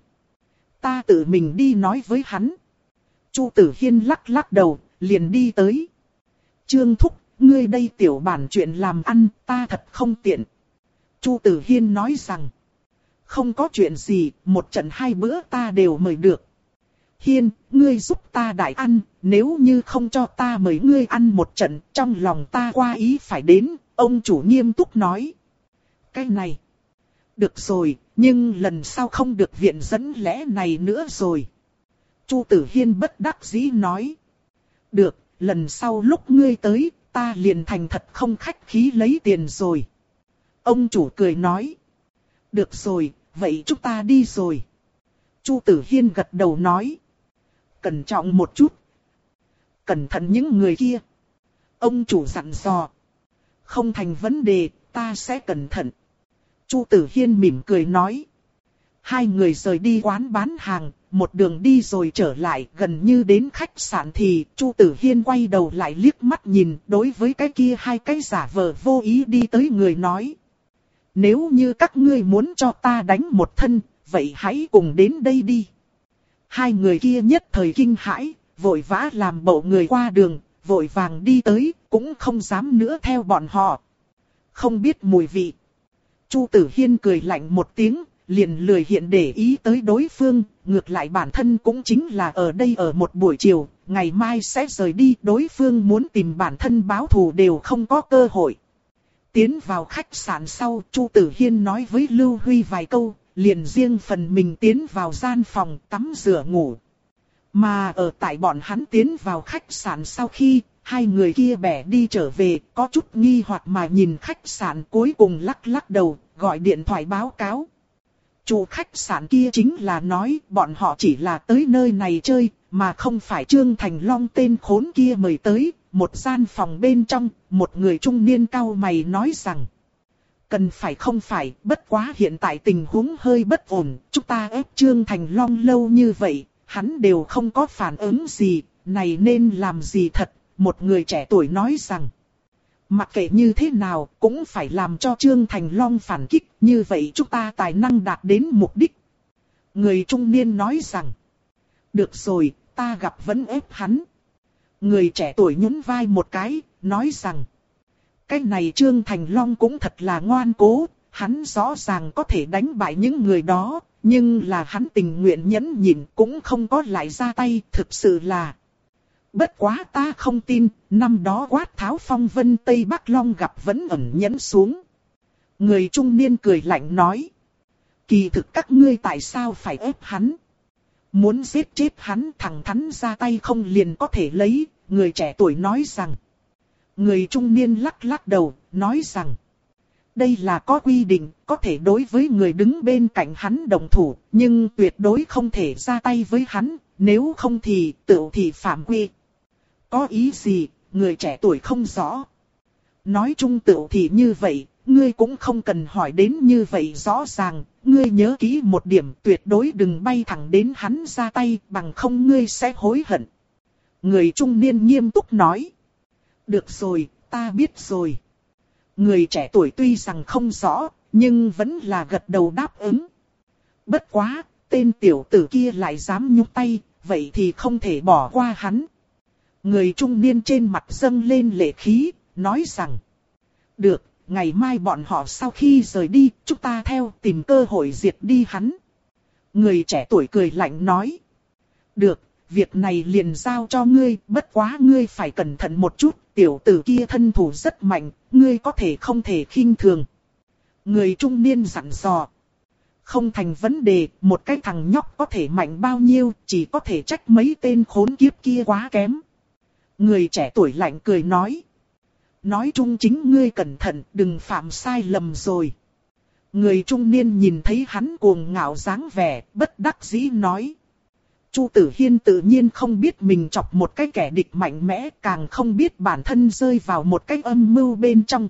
Ta tự mình đi nói với hắn. Chu Tử Hiên lắc lắc đầu, liền đi tới. Trương Thúc, ngươi đây tiểu bản chuyện làm ăn, ta thật không tiện. Chu Tử Hiên nói rằng. Không có chuyện gì, một trận hai bữa ta đều mời được. Hiên, ngươi giúp ta đại ăn, nếu như không cho ta mời ngươi ăn một trận, trong lòng ta qua ý phải đến, ông chủ nghiêm túc nói. Cái này, được rồi, nhưng lần sau không được viện dẫn lẽ này nữa rồi. Chu Tử Hiên bất đắc dĩ nói. Được, lần sau lúc ngươi tới, ta liền thành thật không khách khí lấy tiền rồi. Ông chủ cười nói. Được rồi, vậy chúng ta đi rồi. Chu Tử Hiên gật đầu nói. Cẩn trọng một chút. Cẩn thận những người kia. Ông chủ dặn dò. Không thành vấn đề, ta sẽ cẩn thận. Chu Tử Hiên mỉm cười nói. Hai người rời đi quán bán hàng, một đường đi rồi trở lại, gần như đến khách sạn thì Chu Tử Hiên quay đầu lại liếc mắt nhìn, đối với cái kia hai cái giả vờ vô ý đi tới người nói. Nếu như các ngươi muốn cho ta đánh một thân, vậy hãy cùng đến đây đi. Hai người kia nhất thời kinh hãi, vội vã làm bộ người qua đường, vội vàng đi tới, cũng không dám nữa theo bọn họ. Không biết mùi vị. Chu Tử Hiên cười lạnh một tiếng, liền lười hiện để ý tới đối phương, ngược lại bản thân cũng chính là ở đây ở một buổi chiều, ngày mai sẽ rời đi, đối phương muốn tìm bản thân báo thù đều không có cơ hội. Tiến vào khách sạn sau, Chu Tử Hiên nói với Lưu Huy vài câu, liền riêng phần mình tiến vào gian phòng tắm rửa ngủ. Mà ở tại bọn hắn tiến vào khách sạn sau khi, hai người kia bẻ đi trở về, có chút nghi hoặc mà nhìn khách sạn, cuối cùng lắc lắc đầu, gọi điện thoại báo cáo. Chủ khách sạn kia chính là nói bọn họ chỉ là tới nơi này chơi, mà không phải Trương Thành Long tên khốn kia mời tới. Một gian phòng bên trong, một người trung niên cau mày nói rằng: cần phải không phải, bất quá hiện tại tình huống hơi bất ổn, chúng ta ép Trương Thành Long lâu như vậy, hắn đều không có phản ứng gì, này nên làm gì thật. Một người trẻ tuổi nói rằng: mặc kệ như thế nào, cũng phải làm cho Trương Thành Long phản kích, như vậy chúng ta tài năng đạt đến mục đích. Người trung niên nói rằng: được rồi, ta gặp vẫn ép hắn. Người trẻ tuổi nhún vai một cái, nói rằng: cái này Trương Thành Long cũng thật là ngoan cố, hắn rõ ràng có thể đánh bại những người đó, nhưng là hắn tình nguyện nhẫn nhịn cũng không có lại ra tay, thực sự là... Bất quá ta không tin, năm đó quát tháo phong vân Tây Bắc Long gặp vẫn ẩn nhẫn xuống. Người trung niên cười lạnh nói: kỳ thực các ngươi tại sao phải ép hắn? Muốn giết chết hắn thẳng thắn ra tay không liền có thể lấy. Người trẻ tuổi nói rằng. Người trung niên lắc lắc đầu, nói rằng: đây là có quy định, có thể đối với người đứng bên cạnh hắn đồng thủ, nhưng tuyệt đối không thể ra tay với hắn, nếu không thì tự thì phạm quy. Có ý gì, người trẻ tuổi không rõ. Nói chung tự thì như vậy, ngươi cũng không cần hỏi đến như vậy rõ ràng, ngươi nhớ kỹ một điểm, tuyệt đối đừng bay thẳng đến hắn ra tay, bằng không ngươi sẽ hối hận. Người trung niên nghiêm túc nói: được rồi, ta biết rồi. Người trẻ tuổi tuy rằng không rõ, nhưng vẫn là gật đầu đáp ứng. Bất quá, tên tiểu tử kia lại dám nhúc tay, vậy thì không thể bỏ qua hắn. Người trung niên trên mặt dâng lên lệ khí, nói rằng: được, ngày mai bọn họ sau khi rời đi, chúng ta theo tìm cơ hội diệt đi hắn. Người trẻ tuổi cười lạnh nói: được, việc này liền giao cho ngươi, bất quá ngươi phải cẩn thận một chút, tiểu tử kia thân thủ rất mạnh, ngươi có thể không thể khinh thường. Người trung niên dặn dò: không thành vấn đề, một cái thằng nhóc có thể mạnh bao nhiêu, chỉ có thể trách mấy tên khốn kiếp kia quá kém. Người trẻ tuổi lạnh cười nói: nói chung chính ngươi cẩn thận, đừng phạm sai lầm rồi. Người trung niên nhìn thấy hắn cuồng ngạo dáng vẻ, bất đắc dĩ nói. Chu Tử Hiên tự nhiên không biết mình chọc một cái kẻ địch mạnh mẽ, càng không biết bản thân rơi vào một cái âm mưu bên trong.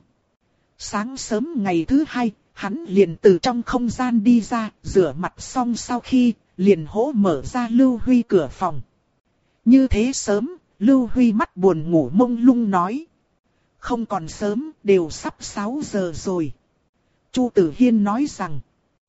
Sáng sớm ngày thứ hai, hắn liền từ trong không gian đi ra, rửa mặt xong sau khi, liền hỗ mở ra Lưu Huy cửa phòng. Như thế sớm, Lưu Huy mắt buồn ngủ mông lung nói. Không còn sớm, đều sắp sáu giờ rồi. Chu Tử Hiên nói rằng.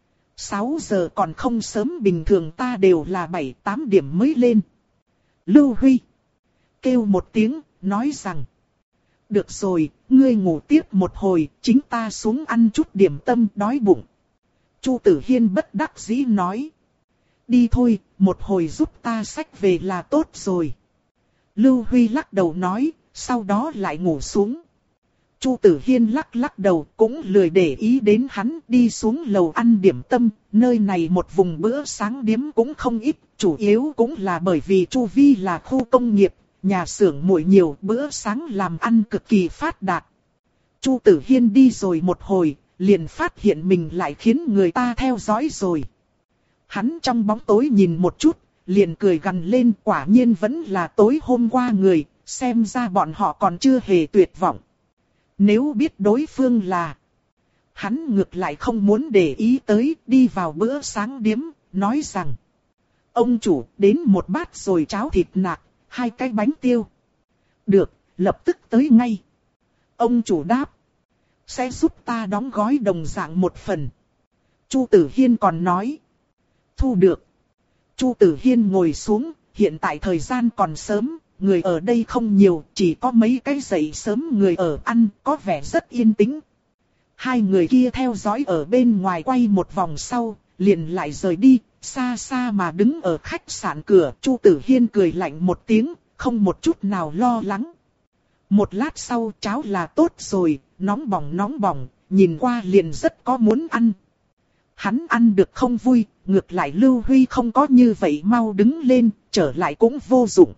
sáu giờ còn không sớm, bình thường ta đều là bảy tám điểm mới lên. Lưu Huy kêu một tiếng, nói rằng. Được rồi, ngươi ngủ tiếp một hồi, chính ta xuống ăn chút điểm tâm, đói bụng. Chu Tử Hiên bất đắc dĩ nói. Đi thôi, một hồi giúp ta xách về là tốt rồi. Lưu Huy lắc đầu nói, sau đó lại ngủ xuống. Chu Tử Hiên lắc lắc đầu, cũng lười để ý đến hắn, đi xuống lầu ăn điểm tâm. Nơi này một vùng bữa sáng điếm cũng không ít, chủ yếu cũng là bởi vì chu vi là khu công nghiệp, nhà xưởng muội nhiều, bữa sáng làm ăn cực kỳ phát đạt. Chu Tử Hiên đi rồi một hồi, liền phát hiện mình lại khiến người ta theo dõi rồi. Hắn trong bóng tối nhìn một chút, liền cười gằn lên, quả nhiên vẫn là tối hôm qua người, xem ra bọn họ còn chưa hề tuyệt vọng. Nếu biết đối phương là... Hắn ngược lại không muốn để ý tới, đi vào bữa sáng điếm, nói rằng. Ông chủ, đến một bát rồi cháo thịt nạc, hai cái bánh tiêu. Được, lập tức tới ngay. Ông chủ đáp. Sẽ giúp ta đóng gói đồng dạng một phần. Chu Tử Hiên còn nói. Thu được. Chu Tử Hiên ngồi xuống, hiện tại thời gian còn sớm, người ở đây không nhiều, chỉ có mấy cái dậy sớm người ở ăn, có vẻ rất yên tĩnh. Hai người kia theo dõi ở bên ngoài quay một vòng sau, liền lại rời đi, xa xa mà đứng ở khách sạn cửa. Chu Tử Hiên cười lạnh một tiếng, không một chút nào lo lắng. Một lát sau cháo là tốt rồi, nóng bỏng nóng bỏng, nhìn qua liền rất có muốn ăn. Hắn ăn được không vui, ngược lại Lưu Huy không có như vậy mau đứng lên, trở lại cũng vô dụng.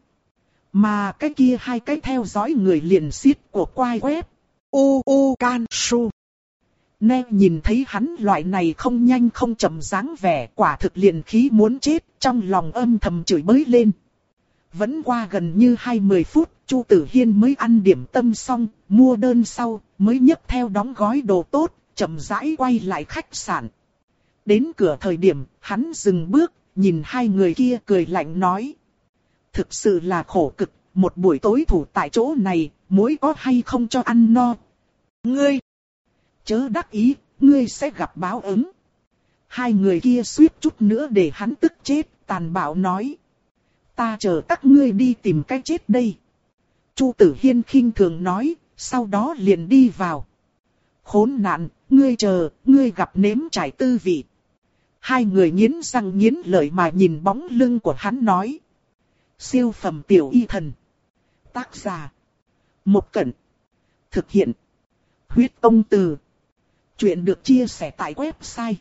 Mà cái kia hai cái theo dõi người liền xiết của quai quét. U u can su. Nè nhìn thấy hắn loại này không nhanh không chậm dáng vẻ, quả thực liền khí muốn chết, trong lòng âm thầm chửi bới lên. Vẫn qua gần như hai mươi phút, Chu Tử Hiên mới ăn điểm tâm xong, mua đơn sau, mới nhấc theo đóng gói đồ tốt, chậm rãi quay lại khách sạn. Đến cửa thời điểm, hắn dừng bước, nhìn hai người kia cười lạnh nói. Thực sự là khổ cực, một buổi tối thủ tại chỗ này, muối có hay không cho ăn no. Ngươi, chớ đắc ý, ngươi sẽ gặp báo ứng. Hai người kia suýt chút nữa để hắn tức chết, tàn bạo nói. Ta chờ các ngươi đi tìm cái chết đây. Chu Tử Hiên khinh thường nói, sau đó liền đi vào. Khốn nạn, ngươi chờ, ngươi gặp nếm trải tư vị. Hai người nghiến răng nghiến lợi mà nhìn bóng lưng của hắn nói. Siêu phẩm tiểu y thần. Tác giả. Một Cẩn. Thực hiện. Huyết Công Từ. Chuyện được chia sẻ tại website.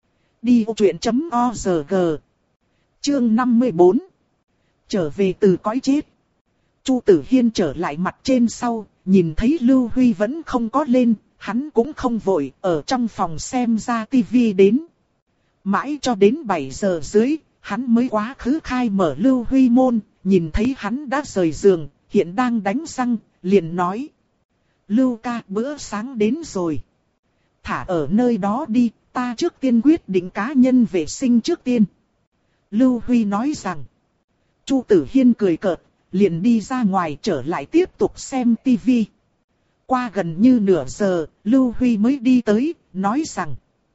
đi ô chuyện chấm org. Chương năm mươi bốn. Trở về từ cõi chết. Chu Tử Hiên trở lại mặt trên sau, nhìn thấy Lưu Huy vẫn không có lên, hắn cũng không vội, ở trong phòng xem ra tivi đến. Mãi cho đến bảy giờ dưới, hắn mới quá khứ khai mở Lưu Huy môn, nhìn thấy hắn đã rời giường, hiện đang đánh răng, liền nói. Lưu ca, bữa sáng đến rồi. Thả ở nơi đó đi, ta trước tiên quyết định cá nhân vệ sinh trước tiên. Lưu Huy nói rằng. Chu Tử Hiên cười cợt, liền đi ra ngoài trở lại tiếp tục xem tivi. Qua gần như nửa giờ, Lưu Huy mới đi tới, nói rằng.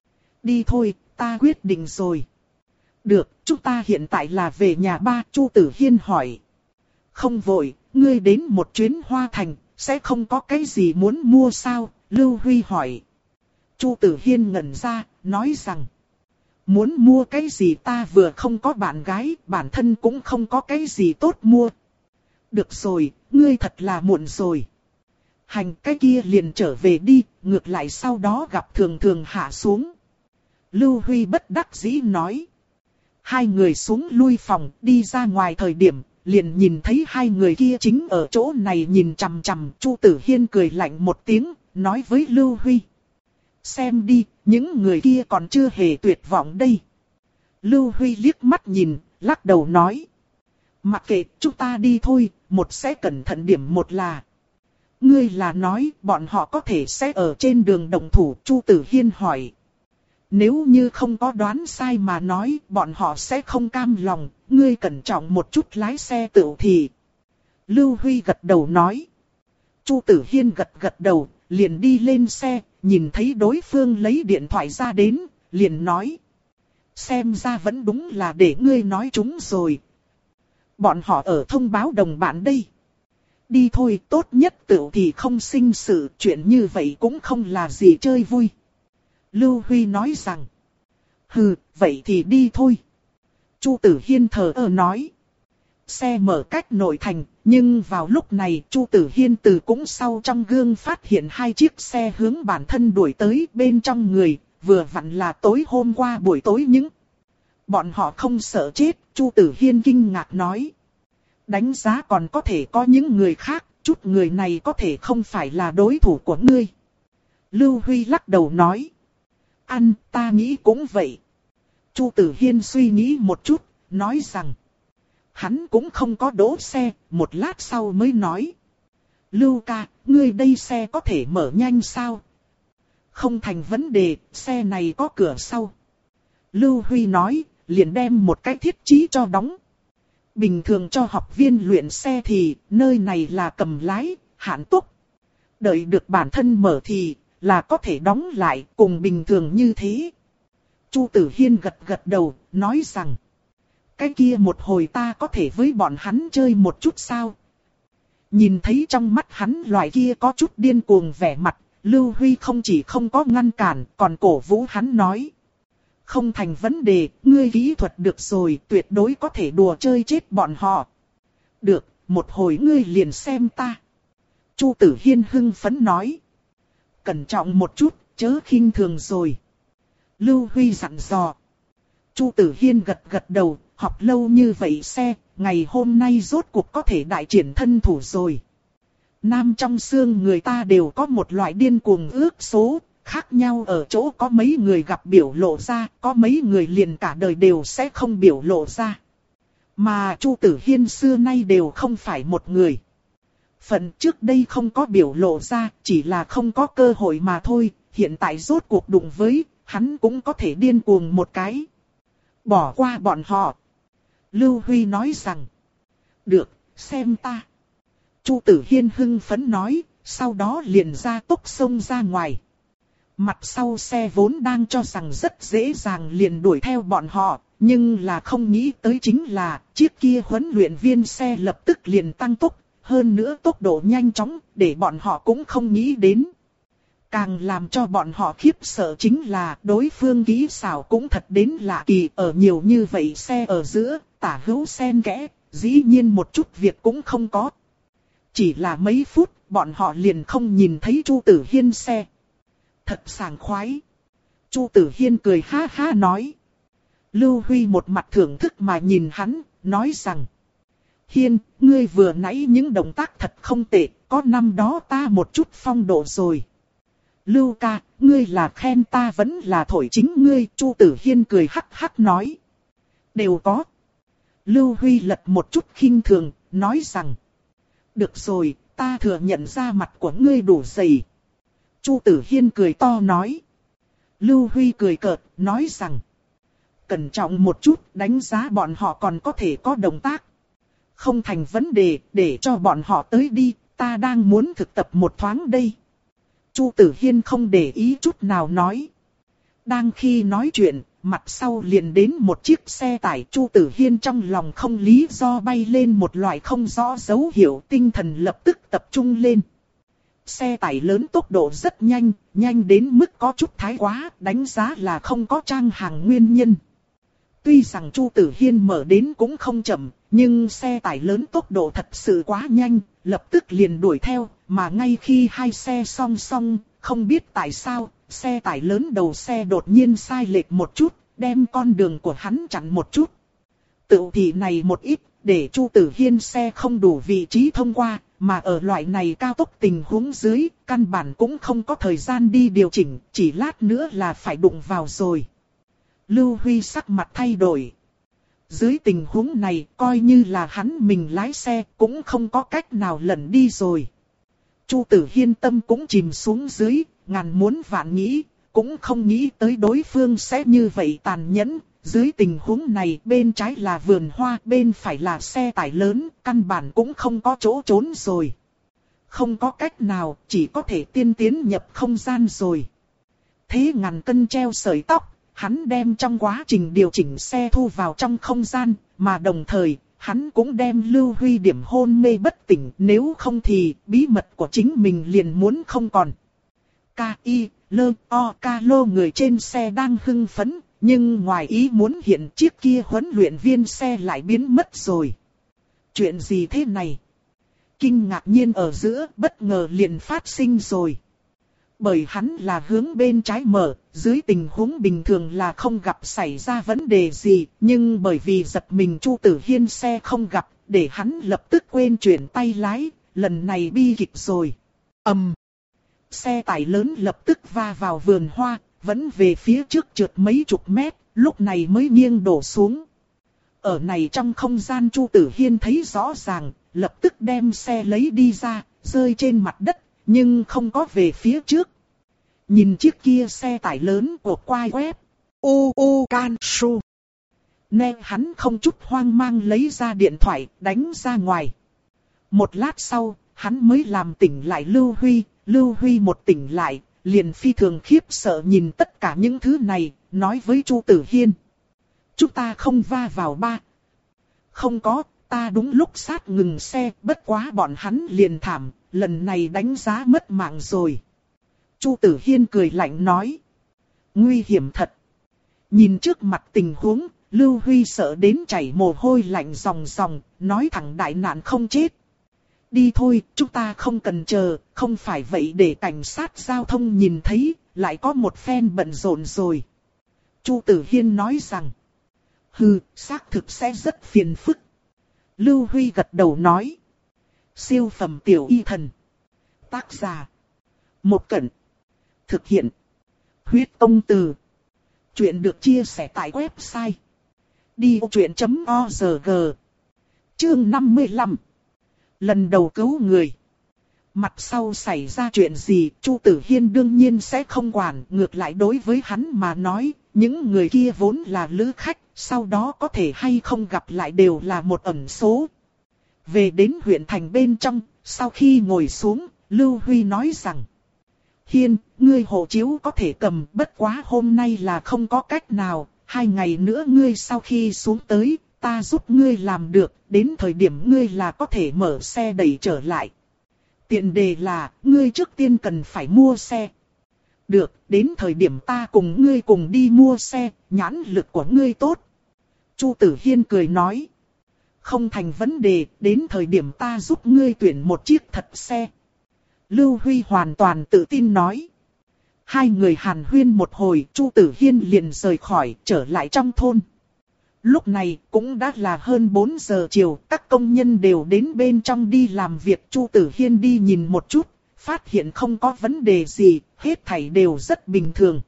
Đi thôi, ta quyết định rồi. Được, chúng ta hiện tại là về nhà ba. Chu Tử Hiên hỏi. Không vội, ngươi đến một chuyến Hoa Thành, sẽ không có cái gì muốn mua sao? Lưu Huy hỏi. Chu Tử Hiên ngẩn ra, nói rằng. Muốn mua cái gì ta vừa không có bạn gái, bản thân cũng không có cái gì tốt mua. Được rồi, ngươi thật là muộn rồi. Hành, cái kia liền trở về đi, ngược lại sau đó gặp thường thường hạ xuống. Lưu Huy bất đắc dĩ nói. Hai người xuống lui phòng, đi ra ngoài thời điểm, liền nhìn thấy hai người kia chính ở chỗ này nhìn chằm chằm. Chu Tử Hiên cười lạnh một tiếng, nói với Lưu Huy. Xem đi, những người kia còn chưa hề tuyệt vọng đây. Lưu Huy liếc mắt nhìn, lắc đầu nói. Mặc kệ, chúng ta đi thôi, một sẽ cẩn thận điểm một là. Ngươi là nói, bọn họ có thể sẽ ở trên đường động thủ. Chu Tử Hiên hỏi. Nếu như không có đoán sai mà nói, bọn họ sẽ không cam lòng, ngươi cẩn trọng một chút lái xe tựu thì. Lưu Huy gật đầu nói. Chu Tử Hiên gật gật đầu, liền đi lên xe, nhìn thấy đối phương lấy điện thoại ra đến, liền nói. Xem ra vẫn đúng là để ngươi nói chúng rồi. Bọn họ ở thông báo đồng bạn đây. Đi thôi, tốt nhất tựu thì không sinh sự, chuyện như vậy cũng không là gì chơi vui. Lưu Huy nói rằng. Hừ, vậy thì đi thôi. Chu Tử Hiên thờ ơ nói. Xe mở cách nội thành, nhưng vào lúc này Chu Tử Hiên từ cũng sau trong gương phát hiện hai chiếc xe hướng bản thân đuổi tới bên trong người, vừa vặn là tối hôm qua buổi tối những. Bọn họ không sợ chết, Chu Tử Hiên kinh ngạc nói. Đánh giá còn có thể có những người khác, chút người này có thể không phải là đối thủ của ngươi. Lưu Huy lắc đầu nói. Ăn, ta nghĩ cũng vậy. Chu Tử Hiên suy nghĩ một chút, nói rằng. Hắn cũng không có đỗ xe, một lát sau mới nói. Lưu ca, ngươi đây xe có thể mở nhanh sao? Không thành vấn đề, xe này có cửa sau. Lưu Huy nói, liền đem một cái thiết chí cho đóng. Bình thường cho học viên luyện xe thì, nơi này là cầm lái, hạn tốc. Đợi được bản thân mở thì, là có thể đóng lại, cùng bình thường như thế. Chu Tử Hiên gật gật đầu, nói rằng. cái kia một hồi ta có thể với bọn hắn chơi một chút sao? Nhìn thấy trong mắt hắn loại kia có chút điên cuồng vẻ mặt, Lưu Huy không chỉ không có ngăn cản, còn cổ vũ hắn nói. Không thành vấn đề, ngươi kỹ thuật được rồi, tuyệt đối có thể đùa chơi chết bọn họ. Được, một hồi ngươi liền xem ta. Chu Tử Hiên hưng phấn nói. Cẩn trọng một chút, chớ khinh thường rồi. Lưu Huy dặn dò. Chu Tử Hiên gật gật đầu, học lâu như vậy xe, ngày hôm nay rốt cuộc có thể đại triển thân thủ rồi. Nam trong xương người ta đều có một loại điên cuồng ước số, khác nhau ở chỗ có mấy người gặp biểu lộ ra, có mấy người liền cả đời đều sẽ không biểu lộ ra. Mà Chu Tử Hiên xưa nay đều không phải một người. Phần trước đây không có biểu lộ ra, chỉ là không có cơ hội mà thôi, hiện tại rốt cuộc đụng với, hắn cũng có thể điên cuồng một cái. Bỏ qua bọn họ. Lưu Huy nói rằng. Được, xem ta. Chu Tử Hiên hưng phấn nói, sau đó liền ra tốc xông ra ngoài. Mặt sau xe vốn đang cho rằng rất dễ dàng liền đuổi theo bọn họ, nhưng là không nghĩ tới chính là chiếc kia huấn luyện viên xe lập tức liền tăng tốc, hơn nữa tốc độ nhanh chóng, để bọn họ cũng không nghĩ đến. Càng làm cho bọn họ khiếp sợ chính là đối phương kỹ xảo cũng thật đến lạ kỳ, ở nhiều như vậy xe ở giữa, tả hữu xen kẽ, dĩ nhiên một chút việc cũng không có. Chỉ là mấy phút, bọn họ liền không nhìn thấy Chu Tử Hiên xe. Thật sảng khoái. Chu Tử Hiên cười ha ha nói. Lưu Huy một mặt thưởng thức mà nhìn hắn, nói rằng. Hiên, ngươi vừa nãy những động tác thật không tệ, có năm đó ta một chút phong độ rồi. Lưu ca, ngươi là khen ta vẫn là thổi chính ngươi, Chu Tử Hiên cười hắc hắc nói. Đều có. Lưu Huy lật một chút khinh thường, nói rằng. Được rồi, ta thừa nhận ra mặt của ngươi đủ dày. Chu Tử Hiên cười to nói. Lưu Huy cười cợt, nói rằng. Cẩn trọng một chút, đánh giá bọn họ còn có thể có động tác. Không thành vấn đề, để cho bọn họ tới đi, ta đang muốn thực tập một thoáng đây. Chu Tử Hiên không để ý chút nào nói. Đang khi nói chuyện, mặt sau liền đến một chiếc xe tải. Chu Tử Hiên trong lòng không lý do bay lên một loại không rõ dấu hiệu, tinh thần lập tức tập trung lên. Xe tải lớn tốc độ rất nhanh, nhanh đến mức có chút thái quá, đánh giá là không có trang hàng nguyên nhân. Tuy rằng Chu Tử Hiên mở đến cũng không chậm, nhưng xe tải lớn tốc độ thật sự quá nhanh, lập tức liền đuổi theo, mà ngay khi hai xe song song, không biết tại sao, xe tải lớn đầu xe đột nhiên sai lệch một chút, đem con đường của hắn chặn một chút. Tự thì này một ít, để Chu Tử Hiên xe không đủ vị trí thông qua, mà ở loại này cao tốc tình huống dưới, căn bản cũng không có thời gian đi điều chỉnh, chỉ lát nữa là phải đụng vào rồi. Lưu Huy sắc mặt thay đổi. Dưới tình huống này, coi như là hắn mình lái xe, cũng không có cách nào lẩn đi rồi. Chu Tử Hiên tâm cũng chìm xuống dưới, ngàn muốn vạn nghĩ, cũng không nghĩ tới đối phương sẽ như vậy tàn nhẫn. Dưới tình huống này, bên trái là vườn hoa, bên phải là xe tải lớn, căn bản cũng không có chỗ trốn rồi. Không có cách nào, chỉ có thể tiên tiến nhập không gian rồi. Thế ngàn cân treo sợi tóc. Hắn đem trong quá trình điều chỉnh xe thu vào trong không gian, mà đồng thời, hắn cũng đem Lưu Huy điểm hôn mê bất tỉnh, nếu không thì bí mật của chính mình liền muốn không còn. K.I. Lơ O Ca Lô người trên xe đang hưng phấn, nhưng ngoài ý muốn hiện chiếc kia huấn luyện viên xe lại biến mất rồi. Chuyện gì thế này? Kinh ngạc nhiên ở giữa, bất ngờ liền phát sinh rồi. Bởi hắn là hướng bên trái mở, dưới tình huống bình thường là không gặp xảy ra vấn đề gì, nhưng bởi vì giật mình Chu Tử Hiên xe không gặp, để hắn lập tức quên chuyển tay lái, lần này bi kịch rồi. ầm, um. Xe tải lớn lập tức va vào vườn hoa, vẫn về phía trước trượt mấy chục mét, lúc này mới nghiêng đổ xuống. Ở này trong không gian Chu Tử Hiên thấy rõ ràng, lập tức đem xe lấy đi ra, rơi trên mặt đất. Nhưng không có về phía trước. Nhìn chiếc kia xe tải lớn của quai web. U U Can Su. Nên hắn không chút hoang mang lấy ra điện thoại đánh ra ngoài. Một lát sau, hắn mới làm tỉnh lại Lưu Huy. Lưu Huy một tỉnh lại, liền phi thường khiếp sợ nhìn tất cả những thứ này, nói với Chu Tử Hiên. Chúng ta không va vào ba. Không có, ta đúng lúc sát ngừng xe, bất quá bọn hắn liền thảm, lần này đánh giá mất mạng rồi. Chu Tử Hiên cười lạnh nói. Nguy hiểm thật. Nhìn trước mặt tình huống, Lưu Huy sợ đến chảy mồ hôi lạnh ròng ròng, nói thẳng đại nạn không chết. Đi thôi, chúng ta không cần chờ, không phải vậy để cảnh sát giao thông nhìn thấy, lại có một phen bận rộn rồi. Chu Tử Hiên nói rằng. Hừ, xác thực sẽ rất phiền phức. Lưu Huy gật đầu nói. Siêu phẩm tiểu y thần. Tác giả. Một Cẩn. Thực hiện. Huyết Công Từ. Chuyện được chia sẻ tại website. đi ô chuyện chấm org. Chương năm mươi lăm. Lần đầu cứu người. Mặt sau xảy ra chuyện gì, Chu Tử Hiên đương nhiên sẽ không quản. Ngược lại đối với hắn mà nói, những người kia vốn là lữ khách, sau đó có thể hay không gặp lại đều là một ẩn số. Về đến huyện thành bên trong, sau khi ngồi xuống, Lưu Huy nói rằng. Hiên, ngươi hộ chiếu có thể cầm, bất quá hôm nay là không có cách nào, hai ngày nữa ngươi sau khi xuống tới, ta giúp ngươi làm được, đến thời điểm ngươi là có thể mở xe đẩy trở lại. Tiện đề là, ngươi trước tiên cần phải mua xe. Được, đến thời điểm ta cùng ngươi cùng đi mua xe, nhãn lực của ngươi tốt. Chu Tử Hiên cười nói. Không thành vấn đề, đến thời điểm ta giúp ngươi tuyển một chiếc thật xe. Lưu Huy hoàn toàn tự tin nói. Hai người hàn huyên một hồi, Chu Tử Hiên liền rời khỏi, trở lại trong thôn. Lúc này cũng đã là hơn bốn giờ chiều, các công nhân đều đến bên trong đi làm việc. Chu Tử Hiên đi nhìn một chút, phát hiện không có vấn đề gì, hết thảy đều rất bình thường.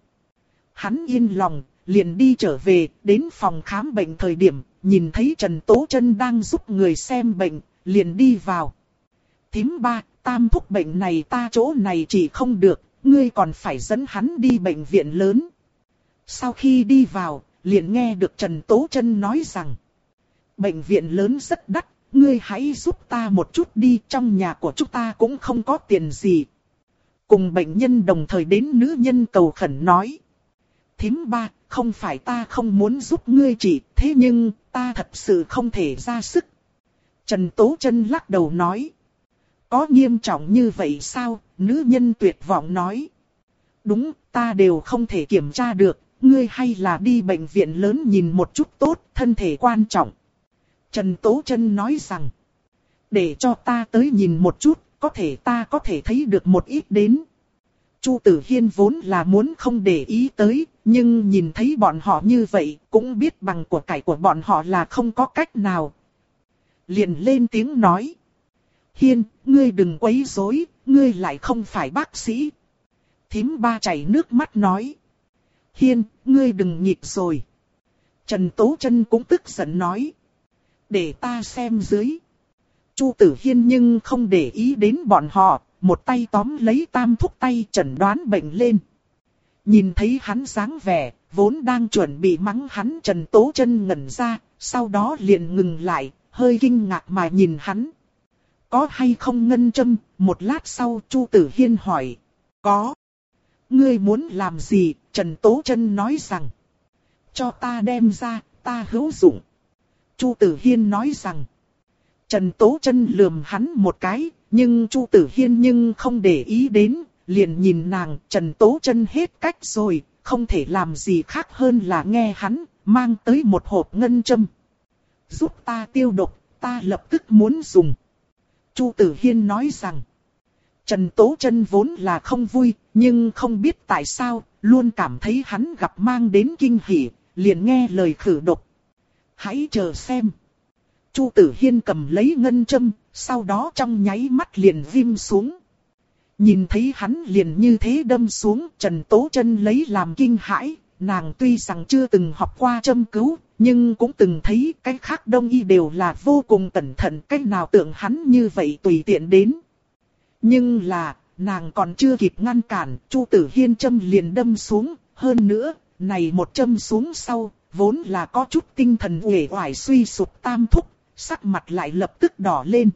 Hắn yên lòng, liền đi trở về, đến phòng khám bệnh thời điểm, nhìn thấy Trần Tố Trân đang giúp người xem bệnh, liền đi vào. Thím ba, tam thúc bệnh này ta chỗ này chỉ không được, ngươi còn phải dẫn hắn đi bệnh viện lớn. Sau khi đi vào, liền nghe được Trần Tố Trân nói rằng. Bệnh viện lớn rất đắt, ngươi hãy giúp ta một chút đi, trong nhà của chúng ta cũng không có tiền gì. Cùng bệnh nhân đồng thời đến nữ nhân cầu khẩn nói. Thím ba, không phải ta không muốn giúp ngươi trị, thế nhưng ta thật sự không thể ra sức. Trần Tố Trân lắc đầu nói. Có nghiêm trọng như vậy sao? Nữ nhân tuyệt vọng nói. Đúng, ta đều không thể kiểm tra được, ngươi hay là đi bệnh viện lớn nhìn một chút tốt, thân thể quan trọng. Trần Tố Trân nói rằng. Để cho ta tới nhìn một chút, có thể ta có thể thấy được một ít đến. Chu Tử Hiên vốn là muốn không để ý tới, nhưng nhìn thấy bọn họ như vậy, cũng biết bằng của cải của bọn họ là không có cách nào. Liền lên tiếng nói. Hiên, ngươi đừng quấy rối, ngươi lại không phải bác sĩ. Thím ba chảy nước mắt nói. Hiên, ngươi đừng nhịp rồi. Trần Tố Trân cũng tức giận nói. Để ta xem dưới. Chu Tử Hiên nhưng không để ý đến bọn họ, một tay tóm lấy tam thúc tay chẩn đoán bệnh lên. Nhìn thấy hắn dáng vẻ, vốn đang chuẩn bị mắng hắn, Trần Tố Trân ngẩn ra, sau đó liền ngừng lại, hơi kinh ngạc mà nhìn hắn. Có hay không ngân châm? Một lát sau Chu Tử Hiên hỏi. Có. Ngươi muốn làm gì? Trần Tố Trân nói rằng. Cho ta đem ra, ta hữu dụng. Chu Tử Hiên nói rằng. Trần Tố Trân lườm hắn một cái, nhưng Chu Tử Hiên nhưng không để ý đến, liền nhìn nàng. Trần Tố Trân hết cách rồi, không thể làm gì khác hơn là nghe hắn, mang tới một hộp ngân châm. Giúp ta tiêu độc, ta lập tức muốn dùng. Chu Tử Hiên nói rằng. Trần Tố Trân vốn là không vui, nhưng không biết tại sao, luôn cảm thấy hắn gặp mang đến kinh hỉ, liền nghe lời khử độc. Hãy chờ xem. Chu Tử Hiên cầm lấy ngân châm, sau đó trong nháy mắt liền viêm xuống. Nhìn thấy hắn liền như thế đâm xuống, Trần Tố Trân lấy làm kinh hãi, nàng tuy rằng chưa từng học qua châm cứu, nhưng cũng từng thấy cái khác đông y đều là vô cùng cẩn thận, cách nào tưởng hắn như vậy tùy tiện đến. Nhưng là, nàng còn chưa kịp ngăn cản, Chu Tử Hiên châm liền đâm xuống, hơn nữa, này một châm xuống sau, vốn là có chút tinh thần uể oải suy sụp tam thúc, sắc mặt lại lập tức đỏ lên.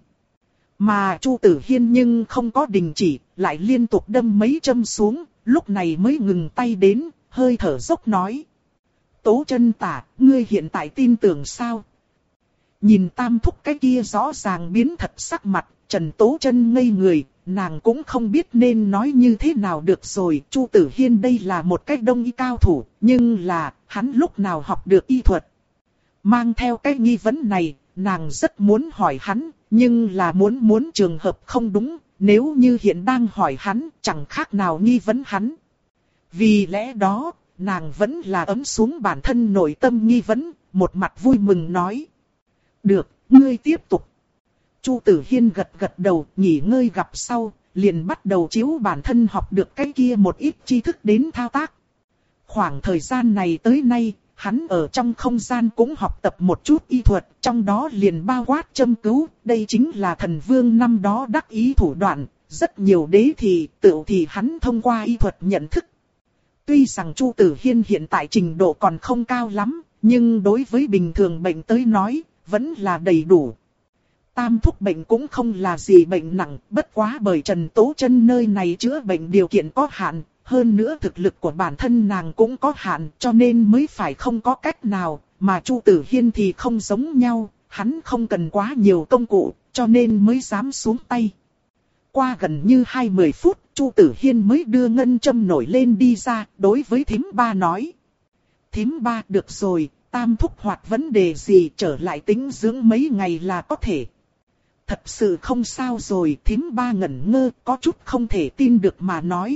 Mà Chu Tử Hiên nhưng không có đình chỉ, lại liên tục đâm mấy châm xuống, lúc này mới ngừng tay đến, hơi thở dốc nói. Tố Trân tả, ngươi hiện tại tin tưởng sao? Nhìn Tam Thúc cái kia rõ ràng biến thật sắc mặt, Trần Tố Chân ngây người, nàng cũng không biết nên nói như thế nào được rồi. Chu Tử Hiên đây là một cái đông y cao thủ, nhưng là, hắn lúc nào học được y thuật? Mang theo cái nghi vấn này, nàng rất muốn hỏi hắn, nhưng là muốn muốn trường hợp không đúng, nếu như hiện đang hỏi hắn, chẳng khác nào nghi vấn hắn. Vì lẽ đó, nàng vẫn là ấm xuống bản thân nội tâm nghi vấn, một mặt vui mừng nói. Được, ngươi tiếp tục. Chu Tử Hiên gật gật đầu, nghỉ ngơi gặp sau, liền bắt đầu chiếu bản thân học được cái kia một ít tri thức đến thao tác. Khoảng thời gian này tới nay, hắn ở trong không gian cũng học tập một chút y thuật, trong đó liền bao quát châm cứu, đây chính là thần vương năm đó đắc ý thủ đoạn, rất nhiều đế thì, tựu thì hắn thông qua y thuật nhận thức. Tuy rằng Chu Tử Hiên hiện tại trình độ còn không cao lắm, nhưng đối với bình thường bệnh tới nói, vẫn là đầy đủ. Tam Thúc bệnh cũng không là gì bệnh nặng, bất quá bởi Trần Tố Chân nơi này chữa bệnh điều kiện có hạn, hơn nữa thực lực của bản thân nàng cũng có hạn, cho nên mới phải không có cách nào, mà Chu Tử Hiên thì không giống nhau, hắn không cần quá nhiều công cụ, cho nên mới dám xuống tay. Qua gần như hai mươi phút, Chu Tử Hiên mới đưa ngân châm nổi lên đi ra, đối với thím ba nói. Thím ba được rồi, Tam Thúc hoặc vấn đề gì trở lại tĩnh dưỡng mấy ngày là có thể. Thật sự không sao rồi, thím ba ngẩn ngơ, có chút không thể tin được mà nói.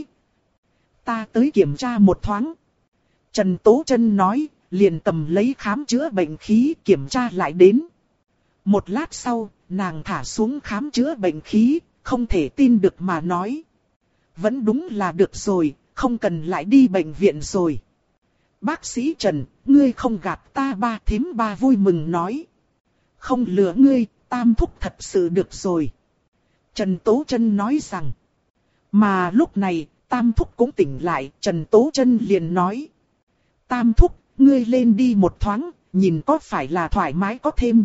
Ta tới kiểm tra một thoáng. Trần Tố Chân nói, liền tầm lấy khám chữa bệnh khí kiểm tra lại đến. Một lát sau, nàng thả xuống khám chữa bệnh khí, không thể tin được mà nói. Vẫn đúng là được rồi, không cần lại đi bệnh viện rồi. Bác sĩ Trần, ngươi không gạt ta ba, thím ba vui mừng nói. Không lừa ngươi, Tam Thúc thật sự được rồi. Trần Tố Chân nói rằng. Mà lúc này, Tam Thúc cũng tỉnh lại, Trần Tố Chân liền nói. Tam Thúc, ngươi lên đi một thoáng, nhìn có phải là thoải mái có thêm.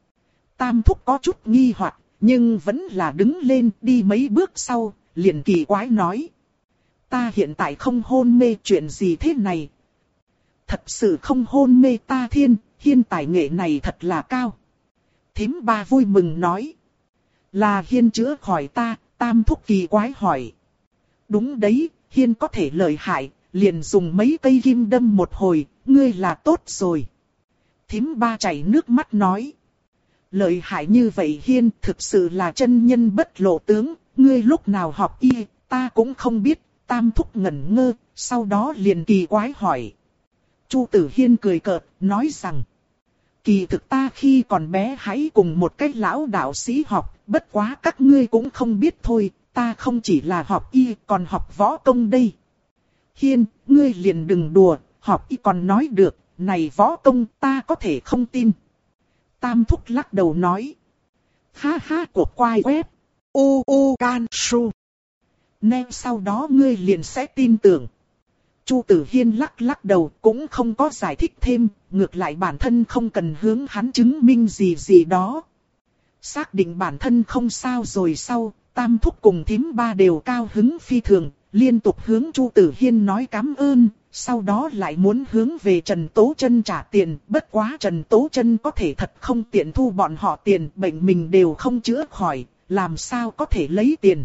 Tam Thúc có chút nghi hoặc, nhưng vẫn là đứng lên đi mấy bước sau, liền kỳ quái nói. Ta hiện tại không hôn mê, chuyện gì thế này? Thật sự không hôn mê, ta Thiên, Hiên tài nghệ này thật là cao. Thím ba vui mừng nói. Là Hiên chữa khỏi ta, Tam Thúc kỳ quái hỏi. Đúng đấy, Hiên có thể lợi hại, liền dùng mấy cây kim đâm một hồi, ngươi là tốt rồi. Thím ba chảy nước mắt nói. Lợi hại như vậy Hiên thực sự là chân nhân bất lộ tướng, ngươi lúc nào học y, ta cũng không biết. Tam Thúc ngẩn ngơ, sau đó liền kỳ quái hỏi. Chu Tử Hiên cười cợt, nói rằng. Kỳ thực ta khi còn bé hãy cùng một cái lão đạo sĩ học, bất quá các ngươi cũng không biết thôi, ta không chỉ là học y, còn học võ công đây. Hiên, ngươi liền đừng đùa, học y còn nói được, này võ công ta có thể không tin. Tam Thúc lắc đầu nói. Ha ha, cuộc quay web. U U Can Su. Nên sau đó ngươi liền sẽ tin tưởng. Chu Tử Hiên lắc lắc đầu cũng không có giải thích thêm, ngược lại bản thân không cần hướng hắn chứng minh gì gì đó. Xác định bản thân không sao rồi sau, Tam Thúc cùng thím ba đều cao hứng phi thường, liên tục hướng Chu Tử Hiên nói cảm ơn, sau đó lại muốn hướng về Trần Tố Chân trả tiền, bất quá Trần Tố Chân có thể thật không tiện thu bọn họ tiền, bệnh mình đều không chữa khỏi, làm sao có thể lấy tiền.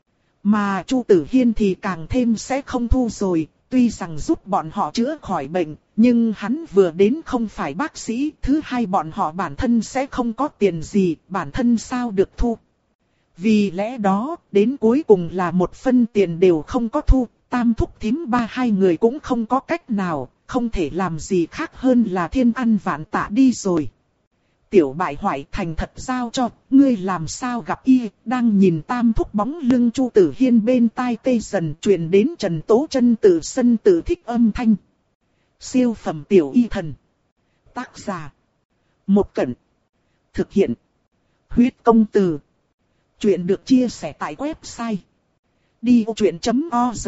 Mà Chu Tử Hiên thì càng thêm sẽ không thu rồi. Tuy rằng giúp bọn họ chữa khỏi bệnh, nhưng hắn vừa đến không phải bác sĩ, thứ hai bọn họ bản thân sẽ không có tiền gì, bản thân sao được thu. Vì lẽ đó, đến cuối cùng là một phân tiền đều không có thu, Tam Thúc thím ba hai người cũng không có cách nào, không thể làm gì khác hơn là thiên ăn vạn tạ đi rồi. Tiểu bại hoại thành thật giao cho, ngươi làm sao gặp y, đang nhìn Tam Thúc bóng lưng Chu Tử Hiên bên tai tê dần truyền đến Trần Tố Chân từ sân tự thích âm thanh. Siêu phẩm tiểu y thần. Tác giả. Một Cẩn. Thực hiện. Huyết công từ. Chuyện được chia sẻ tại website. đi ô chuyện chấm org.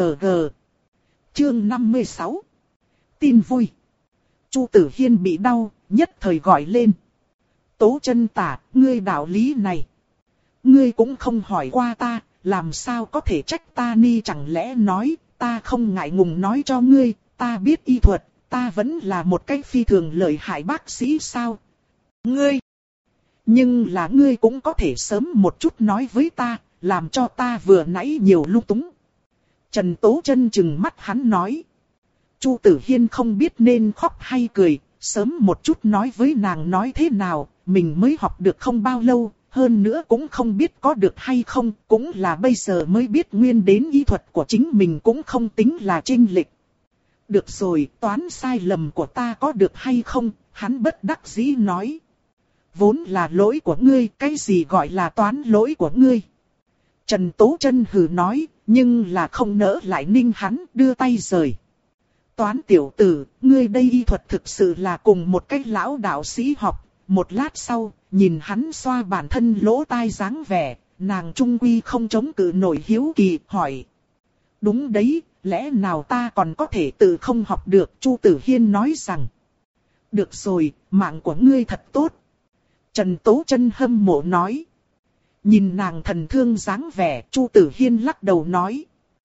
Chương năm mươi sáu. Tin vui. Chu Tử Hiên bị đau, nhất thời gọi lên. Tố Chân tả, ngươi đạo lý này. Ngươi cũng không hỏi qua ta, làm sao có thể trách ta ni, chẳng lẽ nói, ta không ngại ngùng nói cho ngươi, ta biết y thuật, ta vẫn là một cách phi thường lợi hại bác sĩ sao? Ngươi! Nhưng là ngươi cũng có thể sớm một chút nói với ta, làm cho ta vừa nãy nhiều lung túng. Trần Tố Chân trừng mắt hắn nói. Chu Tử Hiên không biết nên khóc hay cười, sớm một chút nói với nàng nói thế nào, mình mới học được không bao lâu, hơn nữa cũng không biết có được hay không, cũng là bây giờ mới biết nguyên đến y thuật của chính mình cũng không tính là chênh lệch. Được rồi, toán sai lầm của ta có được hay không, hắn bất đắc dĩ nói. Vốn là lỗi của ngươi, cái gì gọi là toán lỗi của ngươi? Trần Tố Chân hừ nói, nhưng là không nỡ lại ninh hắn, đưa tay rời. Toán tiểu tử, ngươi đây y thuật thực sự là cùng một cái lão đạo sĩ học. Một lát sau, nhìn hắn xoa bản thân lỗ tai dáng vẻ, nàng trung quy không chống cự nổi hiếu kỳ, hỏi. Đúng đấy, lẽ nào ta còn có thể tự không học được? Chu Tử Hiên nói rằng. Được rồi, mạng của ngươi thật tốt. Trần Tố Chân hâm mộ nói. Nhìn nàng thần thương dáng vẻ, Chu Tử Hiên lắc đầu nói.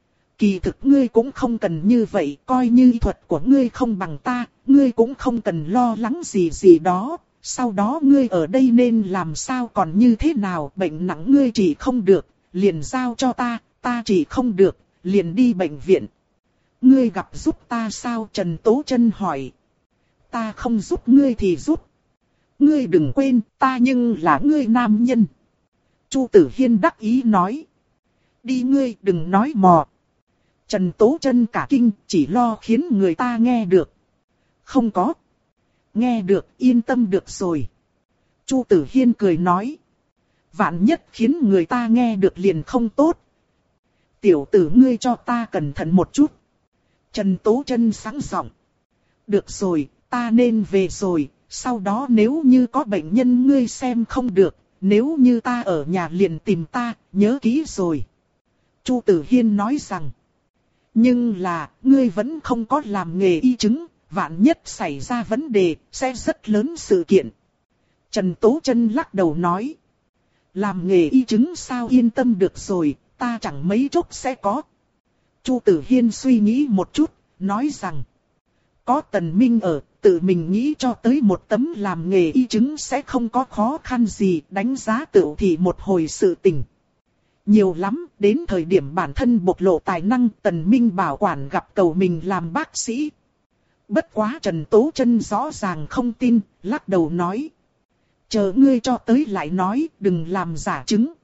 Kỳ thực ngươi cũng không cần như vậy, coi như y thuật của ngươi không bằng ta, ngươi cũng không cần lo lắng gì gì đó. Sau đó ngươi ở đây nên làm sao còn như thế nào, bệnh nặng ngươi trị không được, liền giao cho ta, ta trị không được, liền đi bệnh viện. Ngươi gặp giúp ta sao? Trần Tố Chân hỏi. Ta không giúp ngươi thì giúp. Ngươi đừng quên, ta nhưng là ngươi nam nhân. Chu Tử Hiên đắc ý nói. Đi ngươi, đừng nói mò. Trần Tố Chân cả kinh, chỉ lo khiến người ta nghe được. Không có. Nghe được, yên tâm được rồi. Chu Tử Hiên cười nói. Vạn nhất khiến người ta nghe được liền không tốt. Tiểu tử ngươi cho ta cẩn thận một chút. Trần Tố Chân sáng giọng. Được rồi, ta nên về rồi. Sau đó nếu như có bệnh nhân ngươi xem không được, nếu như ta ở nhà liền tìm ta, nhớ kỹ rồi. Chu Tử Hiên nói rằng. Nhưng là, ngươi vẫn không có làm nghề y chứng, vạn nhất xảy ra vấn đề, sẽ rất lớn sự kiện. Trần Tố Chân lắc đầu nói. Làm nghề y chứng sao? Yên tâm được rồi, ta chẳng mấy chốc sẽ có. Chu Tử Hiên suy nghĩ một chút, nói rằng. Có Tần Minh ở, tự mình nghĩ cho tới một tấm làm nghề y chứng sẽ không có khó khăn gì, đánh giá tựu thì một hồi sự tình. Nhiều lắm, đến thời điểm bản thân bộc lộ tài năng, Tần Minh bảo quản gặp cầu mình làm bác sĩ. Bất quá Trần Tố Chân rõ ràng không tin, lắc đầu nói. Chờ ngươi cho tới lại nói, đừng làm giả chứng.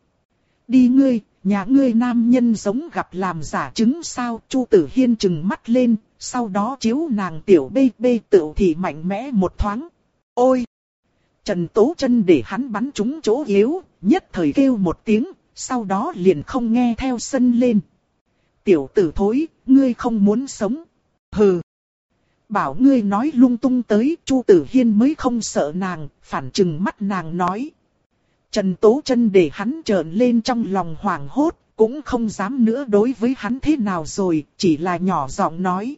Đi ngươi, nhà ngươi nam nhân giống gặp làm giả chứng sao? Chu Tử Hiên trừng mắt lên, sau đó chiếu nàng tiểu bê bê tựu thì mạnh mẽ một thoáng. Ôi! Trần Tố Chân để hắn bắn trúng chỗ yếu, nhất thời kêu một tiếng, sau đó liền không nghe theo sân lên. Tiểu tử thối, ngươi không muốn sống. Hừ! Bảo ngươi nói lung tung tới, Chu Tử Hiên mới không sợ nàng, phản trừng mắt nàng nói. Trần Tố Chân để hắn trợn lên trong lòng hoảng hốt, cũng không dám nữa đối với hắn thế nào rồi, chỉ là nhỏ giọng nói.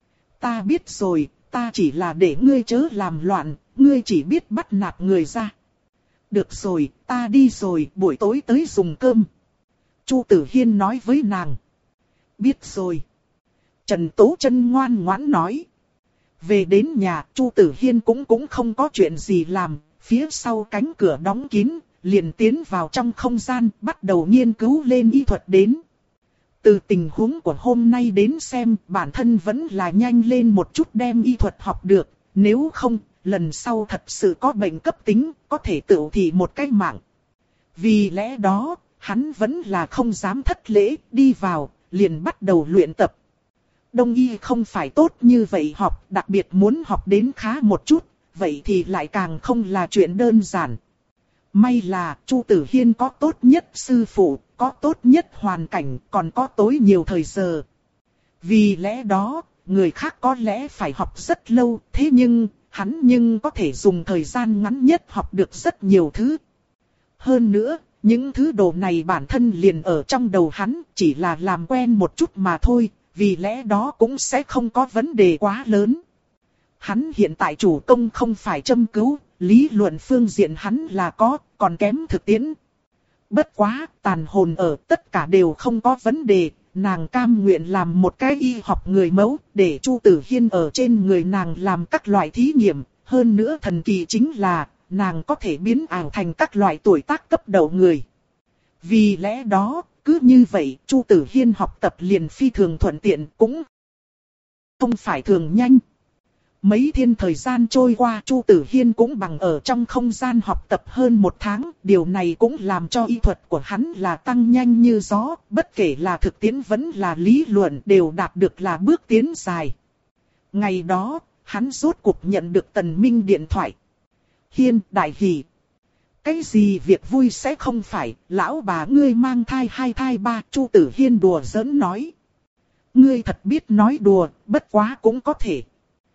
Ta biết rồi, ta chỉ là để ngươi chớ làm loạn, ngươi chỉ biết bắt nạt người ra. Được rồi, ta đi rồi, buổi tối tới dùng cơm. Chu Tử Hiên nói với nàng. Biết rồi. Trần Tố Chân ngoan ngoãn nói. Về đến nhà, Chu Tử Hiên cũng cũng không có chuyện gì làm, phía sau cánh cửa đóng kín, liền tiến vào trong không gian, bắt đầu nghiên cứu lên y thuật đến. Từ tình huống của hôm nay đến xem, bản thân vẫn là nhanh lên một chút đem y thuật học được, nếu không, lần sau thật sự có bệnh cấp tính, có thể tự thị một cái mạng. Vì lẽ đó, hắn vẫn là không dám thất lễ, đi vào, liền bắt đầu luyện tập. Đông y không phải tốt như vậy học, đặc biệt muốn học đến khá một chút, vậy thì lại càng không là chuyện đơn giản. May là Chu Tử Hiên có tốt nhất sư phụ, có tốt nhất hoàn cảnh, còn có tối nhiều thời giờ. Vì lẽ đó, người khác có lẽ phải học rất lâu, thế nhưng, hắn nhưng có thể dùng thời gian ngắn nhất học được rất nhiều thứ. Hơn nữa, những thứ đồ này bản thân liền ở trong đầu hắn, chỉ là làm quen một chút mà thôi, vì lẽ đó cũng sẽ không có vấn đề quá lớn. Hắn hiện tại chủ công không phải châm cứu, lý luận phương diện hắn là có, còn kém thực tiễn. Bất quá, tàn hồn ở tất cả đều không có vấn đề, nàng cam nguyện làm một cái y học người mẫu, để Chu Tử Hiên ở trên người nàng làm các loại thí nghiệm. Hơn nữa thần kỳ chính là, nàng có thể biến ảo thành các loại tuổi tác cấp đầu người. Vì lẽ đó, cứ như vậy, Chu Tử Hiên học tập liền phi thường thuận tiện, cũng không phải thường nhanh. Mấy thiên thời gian trôi qua, Chu Tử Hiên cũng bằng ở trong không gian học tập hơn một tháng, điều này cũng làm cho y thuật của hắn là tăng nhanh như gió, bất kể là thực tiễn vẫn là lý luận đều đạt được là bước tiến dài. Ngày đó, hắn rốt cuộc nhận được Tần Minh điện thoại. Hiên, đại hỉ. Cái gì việc vui sẽ không phải, lão bà ngươi mang thai hai thai ba, Chu Tử Hiên đùa giỡn nói. Ngươi thật biết nói đùa, bất quá cũng có thể.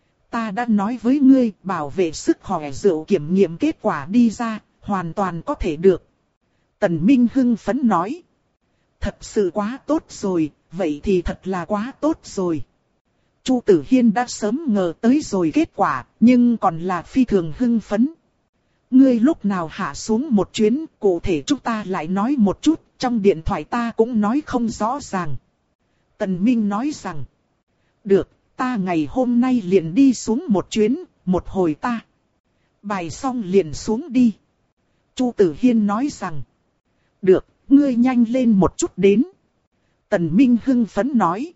Ta đã nói với ngươi, bảo vệ sức khỏe rượu kiểm nghiệm kết quả đi ra, hoàn toàn có thể được. Tần Minh hưng phấn nói. Thật sự quá tốt rồi, vậy thì thật là quá tốt rồi. Chu Tử Hiên đã sớm ngờ tới rồi kết quả, nhưng còn là phi thường hưng phấn. Ngươi lúc nào hạ xuống một chuyến, cụ thể chúng ta lại nói một chút, trong điện thoại ta cũng nói không rõ ràng. Tần Minh nói rằng, được, ta ngày hôm nay liền đi xuống một chuyến, một hồi ta. Bài xong liền xuống đi. Chu Tử Hiên nói rằng, được, ngươi nhanh lên một chút đến. Tần Minh hưng phấn nói.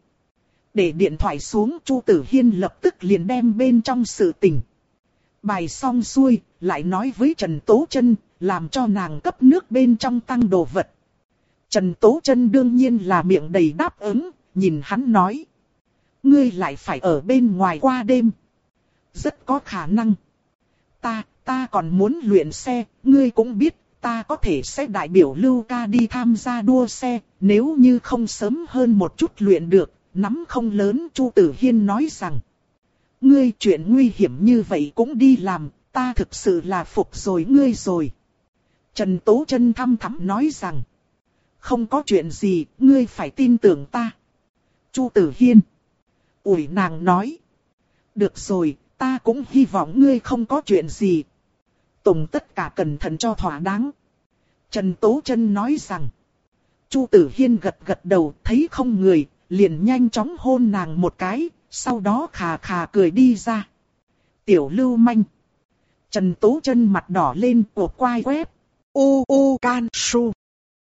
Để điện thoại xuống, Chu Tử Hiên lập tức liền đem bên trong sự tình. Bài xong xuôi, lại nói với Trần Tố Chân, làm cho nàng cấp nước bên trong tăng đồ vật. Trần Tố Chân đương nhiên là miệng đầy đáp ứng, nhìn hắn nói. Ngươi lại phải ở bên ngoài qua đêm. Rất có khả năng. Ta, ta còn muốn luyện xe, ngươi cũng biết, ta có thể sẽ đại biểu Lưu Ca đi tham gia đua xe, nếu như không sớm hơn một chút luyện được, nắm không lớn. Chu Tử Hiên nói rằng. Ngươi chuyện nguy hiểm như vậy cũng đi làm, ta thực sự là phục rồi ngươi rồi. Trần Tố Chân thăm thẳm nói rằng. Không có chuyện gì, ngươi phải tin tưởng ta. Chu Tử Hiên. Ủi nàng nói. Được rồi, ta cũng hy vọng ngươi không có chuyện gì. Tùng tất cả cẩn thận cho thỏa đáng. Trần Tố Chân nói rằng. Chu Tử Hiên gật gật đầu, thấy không người, liền nhanh chóng hôn nàng một cái, sau đó khà khà cười đi ra. Tiểu lưu manh. Trần Tố Chân mặt đỏ lên, cổ quai quét. Ô ô can su.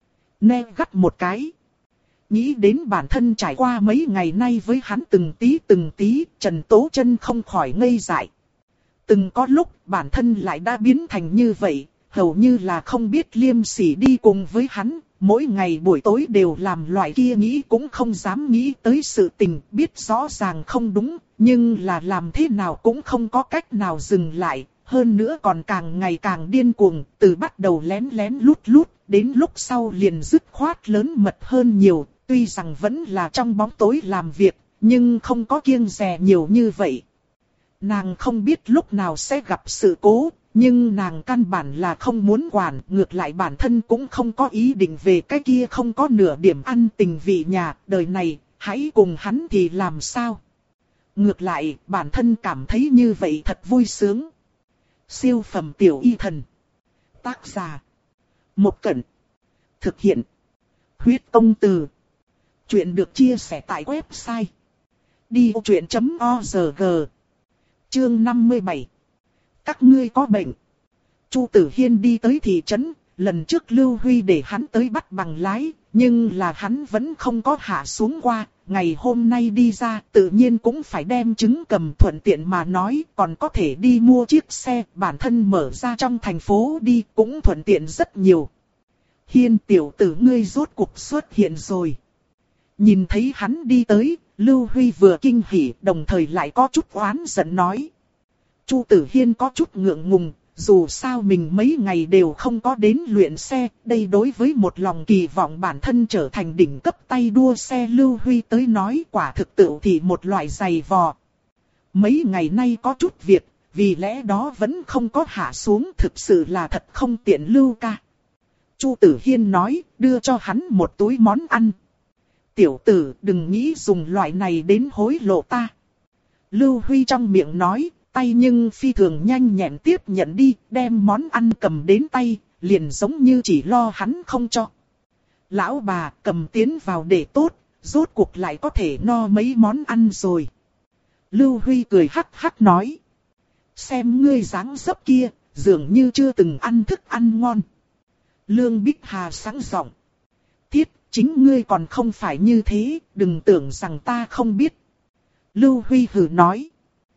Ne gắt một cái. Nghĩ đến bản thân trải qua mấy ngày nay với hắn từng tí từng tí, Trần Tố Chân không khỏi ngây dại. Từng có lúc bản thân lại đã biến thành như vậy, hầu như là không biết liêm sỉ đi cùng với hắn, mỗi ngày buổi tối đều làm loại kia nghĩ cũng không dám nghĩ tới sự tình, biết rõ ràng không đúng, nhưng là làm thế nào cũng không có cách nào dừng lại, hơn nữa còn càng ngày càng điên cuồng, từ bắt đầu lén lén lút lút, đến lúc sau liền dứt khoát lớn mật hơn nhiều, tuy rằng vẫn là trong bóng tối làm việc, nhưng không có kiêng dè nhiều như vậy. Nàng không biết lúc nào sẽ gặp sự cố, nhưng nàng căn bản là không muốn quản, ngược lại bản thân cũng không có ý định về cái kia không có nửa điểm ăn tình vị nhà, đời này, hãy cùng hắn thì làm sao. Ngược lại, bản thân cảm thấy như vậy thật vui sướng. Siêu phẩm tiểu y thần. Tác giả. Một Cẩn. Thực hiện. Huyết Công Từ. Chuyện được chia sẻ tại website. đi ô chuyện chấm org. Chương năm mươi bảy. Các ngươi có bệnh. Chu Tử Hiên đi tới thị trấn, lần trước Lưu Huy để hắn tới bắt bằng lái, nhưng là hắn vẫn không có hạ xuống qua, ngày hôm nay đi ra tự nhiên cũng phải đem chứng cầm thuận tiện mà nói, còn có thể đi mua chiếc xe bản thân mở ra trong thành phố đi cũng thuận tiện rất nhiều. Hiên tiểu tử ngươi rốt cuộc xuất hiện rồi. Nhìn thấy hắn đi tới, Lưu Huy vừa kinh hỉ đồng thời lại có chút oán giận nói. Chu Tử Hiên có chút ngượng ngùng, dù sao mình mấy ngày đều không có đến luyện xe, đây đối với một lòng kỳ vọng bản thân trở thành đỉnh cấp tay đua xe Lưu Huy tới nói quả thực tự thì một loại giày vò. Mấy ngày nay có chút việc, vì lẽ đó vẫn không có hạ xuống, thực sự là thật không tiện Lưu ca. Chu Tử Hiên nói, đưa cho hắn một túi món ăn. Tiểu tử đừng nghĩ dùng loại này đến hối lộ ta. Lưu Huy trong miệng nói, tay nhưng phi thường nhanh nhẹn tiếp nhận đi, đem món ăn cầm đến tay, liền giống như chỉ lo hắn không cho. Lão bà cầm tiến vào để tốt, rốt cuộc lại có thể no mấy món ăn rồi. Lưu Huy cười hắc hắc nói. Xem ngươi dáng dấp kia, dường như chưa từng ăn thức ăn ngon. Lương Bích Hà sẵn giọng. Thiết, chính ngươi còn không phải như thế, đừng tưởng rằng ta không biết. Lưu Huy hừ nói.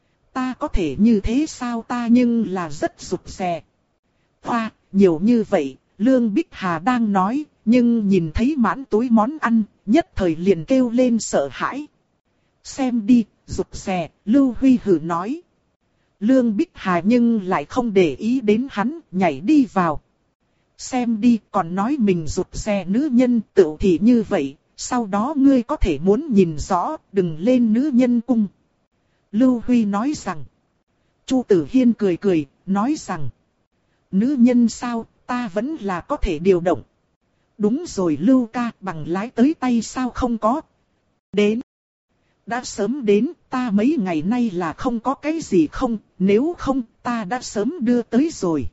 Ta có thể như thế sao, ta nhưng là rất rụt rè. Hoa, nhiều như vậy, Lương Bích Hà đang nói, nhưng nhìn thấy mãn túi món ăn, nhất thời liền kêu lên sợ hãi. Xem đi, rụt rè, Lưu Huy hừ nói. Lương Bích Hà nhưng lại không để ý đến hắn, nhảy đi vào. Xem đi, còn nói mình rụt rè nữ nhân tựu thì như vậy, sau đó ngươi có thể muốn nhìn rõ, đừng lên nữ nhân cung. Lưu Huy nói rằng. Chu Tử Hiên cười cười, nói rằng. Nữ nhân sao, ta vẫn là có thể điều động. Đúng rồi Lưu ca, bằng lái tới tay sao không có. Đến. Đã sớm đến, ta mấy ngày nay là không có cái gì không, nếu không, ta đã sớm đưa tới rồi.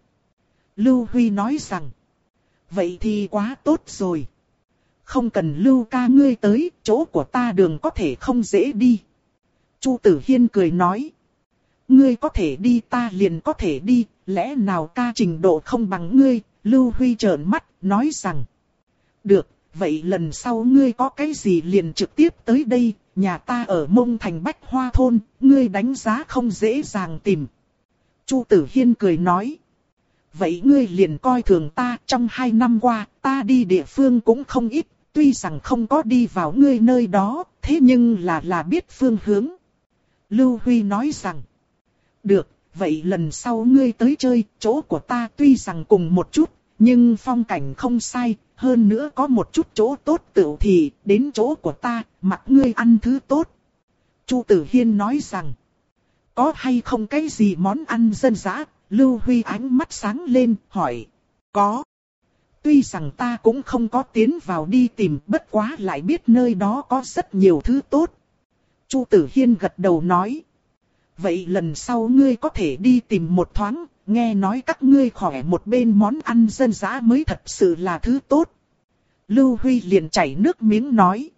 Lưu Huy nói rằng. Vậy thì quá tốt rồi. Không cần Lưu ca ngươi tới, chỗ của ta đường có thể không dễ đi. Chu Tử Hiên cười nói. Ngươi có thể đi ta liền có thể đi, lẽ nào ca trình độ không bằng ngươi, Lưu Huy trợn mắt, nói rằng. Được, vậy lần sau ngươi có cái gì liền trực tiếp tới đây, nhà ta ở Mông Thành Bách Hoa Thôn, ngươi đánh giá không dễ dàng tìm. Chu Tử Hiên cười nói. Vậy ngươi liền coi thường ta, trong hai năm qua, ta đi địa phương cũng không ít, tuy rằng không có đi vào ngươi nơi đó, thế nhưng là là biết phương hướng. Lưu Huy nói rằng. Được, vậy lần sau ngươi tới chơi, chỗ của ta tuy rằng cùng một chút, nhưng phong cảnh không sai, hơn nữa có một chút chỗ tốt tựu thì, đến chỗ của ta, mặc ngươi ăn thứ tốt. Chu Tử Hiên nói rằng. Có hay không cái gì món ăn dân dã? Lưu Huy ánh mắt sáng lên, hỏi. Có. Tuy rằng ta cũng không có tiến vào đi tìm, bất quá lại biết nơi đó có rất nhiều thứ tốt. Chu Tử Hiên gật đầu nói. Vậy lần sau ngươi có thể đi tìm một thoáng, nghe nói các ngươi khỏe một bên món ăn dân dã mới thật sự là thứ tốt. Lưu Huy liền chảy nước miếng nói.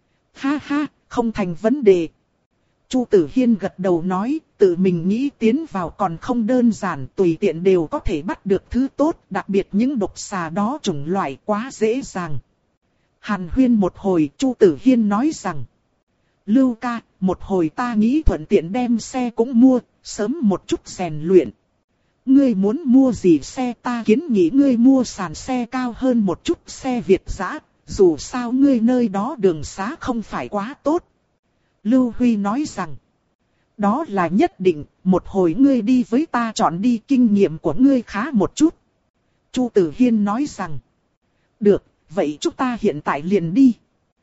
Ha ha, không thành vấn đề. Chu Tử Hiên gật đầu nói, tự mình nghĩ tiến vào còn không đơn giản, tùy tiện đều có thể bắt được thứ tốt, đặc biệt những độc xà đó chủng loại quá dễ dàng. Hàn huyên một hồi, Chu Tử Hiên nói rằng. Lưu ca, một hồi ta nghĩ thuận tiện đem xe cũng mua, sớm một chút rèn luyện. Ngươi muốn mua gì xe, ta kiến nghị ngươi mua sàn xe cao hơn một chút, xe Việt dã, dù sao ngươi nơi đó đường xá không phải quá tốt. Lưu Huy nói rằng. Đó là nhất định, một hồi ngươi đi với ta chọn đi, kinh nghiệm của ngươi khá một chút. Chu Tử Hiên nói rằng. Được, vậy chúng ta hiện tại liền đi.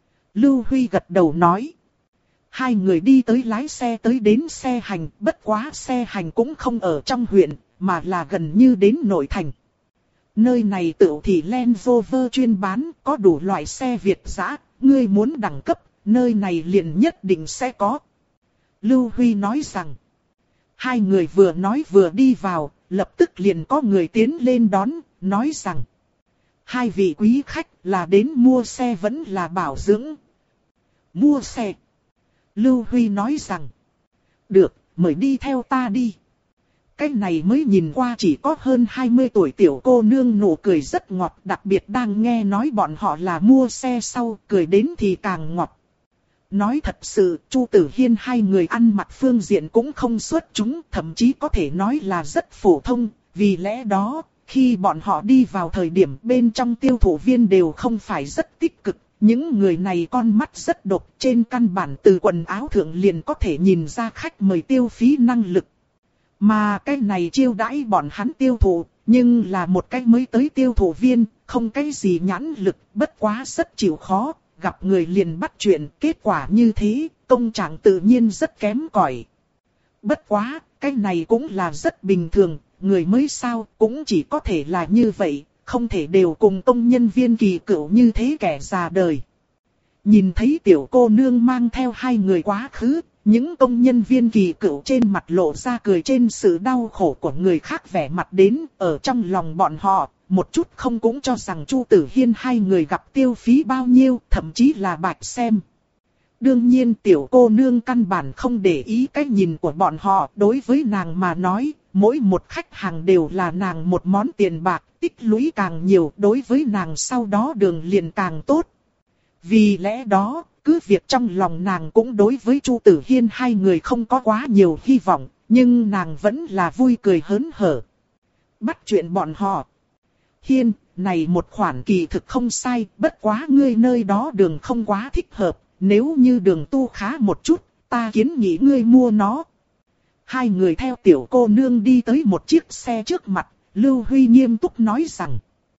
Lưu Huy gật đầu nói. Hai người đi tới lái xe tới đến xe hành, bất quá xe hành cũng không ở trong huyện, mà là gần như đến nội thành. Nơi này tự thì Land Rover chuyên bán, có đủ loại xe Việt dã, ngươi muốn đẳng cấp, nơi này liền nhất định sẽ có. Lưu Huy nói rằng. Hai người vừa nói vừa đi vào, lập tức liền có người tiến lên đón, nói rằng. Hai vị quý khách là đến mua xe vẫn là bảo dưỡng. Mua xe. Lưu Huy nói rằng. Được, mời đi theo ta đi. Cái này mới nhìn qua chỉ có hơn hai mươi tuổi tiểu cô nương nụ cười rất ngọt, đặc biệt đang nghe nói bọn họ là mua xe sau, cười đến thì càng ngọt. Nói thật sự, Chu Tử Hiên hai người ăn mặc phương diện cũng không xuất chúng, thậm chí có thể nói là rất phổ thông, vì lẽ đó, khi bọn họ đi vào thời điểm bên trong tiêu thụ viên đều không phải rất tích cực. Những người này con mắt rất độc, trên căn bản từ quần áo thượng liền có thể nhìn ra khách mời tiêu phí năng lực. Mà cái này chiêu đãi bọn hắn tiêu thụ, nhưng là một cái mới tới tiêu thụ viên, không cái gì nhãn lực, bất quá rất chịu khó, gặp người liền bắt chuyện, kết quả như thế, công trạng tự nhiên rất kém cỏi. Bất quá, cái này cũng là rất bình thường, người mới sao, cũng chỉ có thể là như vậy. Không thể đều cùng công nhân viên kỳ cựu như thế kẻ già đời. Nhìn thấy tiểu cô nương mang theo hai người quá khứ, những công nhân viên kỳ cựu trên mặt lộ ra cười trên sự đau khổ của người khác vẻ mặt đến, ở trong lòng bọn họ, một chút không cũng cho rằng Chu Tử Hiên hai người gặp tiêu phí bao nhiêu, thậm chí là bạch xem. Đương nhiên tiểu cô nương căn bản không để ý cái nhìn của bọn họ, đối với nàng mà nói, mỗi một khách hàng đều là nàng một món tiền bạc, tích lũy càng nhiều đối với nàng sau đó đường liền càng tốt. Vì lẽ đó, cứ việc trong lòng nàng cũng đối với Chu Tử Hiên hai người không có quá nhiều hy vọng, nhưng nàng vẫn là vui cười hớn hở. Bắt chuyện bọn họ. Hiên, này một khoản kỳ thực không sai, bất quá ngươi nơi đó đường không quá thích hợp, nếu như đường tu khá một chút, ta kiến nghị ngươi mua nó. Hai người theo tiểu cô nương đi tới một chiếc xe trước mặt, Lưu Huy nghiêm túc nói rằng.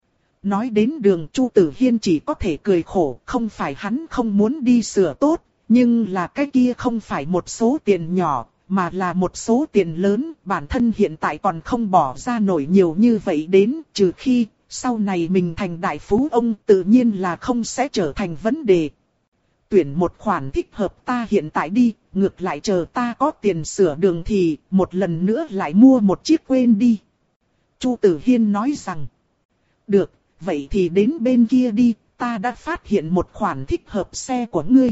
Nói đến đường Chu Tử Hiên chỉ có thể cười khổ, không phải hắn không muốn đi sửa tốt, nhưng là cái kia không phải một số tiền nhỏ, mà là một số tiền lớn, bản thân hiện tại còn không bỏ ra nổi nhiều như vậy đến, trừ khi, sau này mình thành đại phú ông tự nhiên là không sẽ trở thành vấn đề. Tuyển một khoản thích hợp ta hiện tại đi, ngược lại chờ ta có tiền sửa đường thì một lần nữa lại mua một chiếc quên đi. Chu Tử Hiên nói rằng, được, vậy thì đến bên kia đi, ta đã phát hiện một khoản thích hợp xe của ngươi.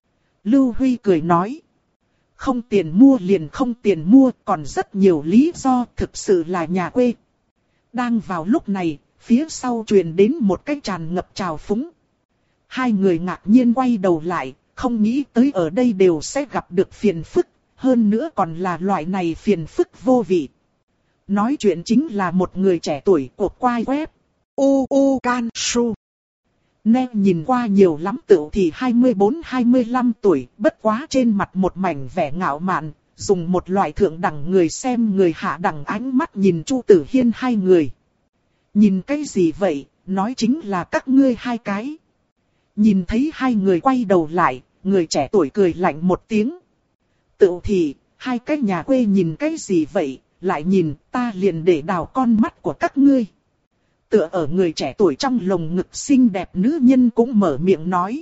Lưu Huy cười nói, không tiền mua liền không tiền mua, còn rất nhiều lý do, thực sự là nhà quê. Đang vào lúc này, phía sau truyền đến một cái tràn ngập trào phúng. Hai người ngạc nhiên quay đầu lại, không nghĩ tới ở đây đều sẽ gặp được phiền phức, hơn nữa còn là loại này phiền phức vô vị. Nói chuyện chính là một người trẻ tuổi của quai web. U U Can Su. Nè nhìn qua nhiều lắm tựu thì hai mươi bốn hai mươi lăm tuổi, bất quá trên mặt một mảnh vẻ ngạo mạn, dùng một loại thượng đẳng người xem người hạ đẳng ánh mắt nhìn Chu Tử Hiên hai người. Nhìn cái gì vậy, nói chính là các ngươi hai cái. Nhìn thấy hai người quay đầu lại, người trẻ tuổi cười lạnh một tiếng. Tựu thì, hai cái nhà quê nhìn cái gì vậy, lại nhìn ta liền để đào con mắt của các ngươi. Tựa ở người trẻ tuổi trong lồng ngực xinh đẹp nữ nhân cũng mở miệng nói.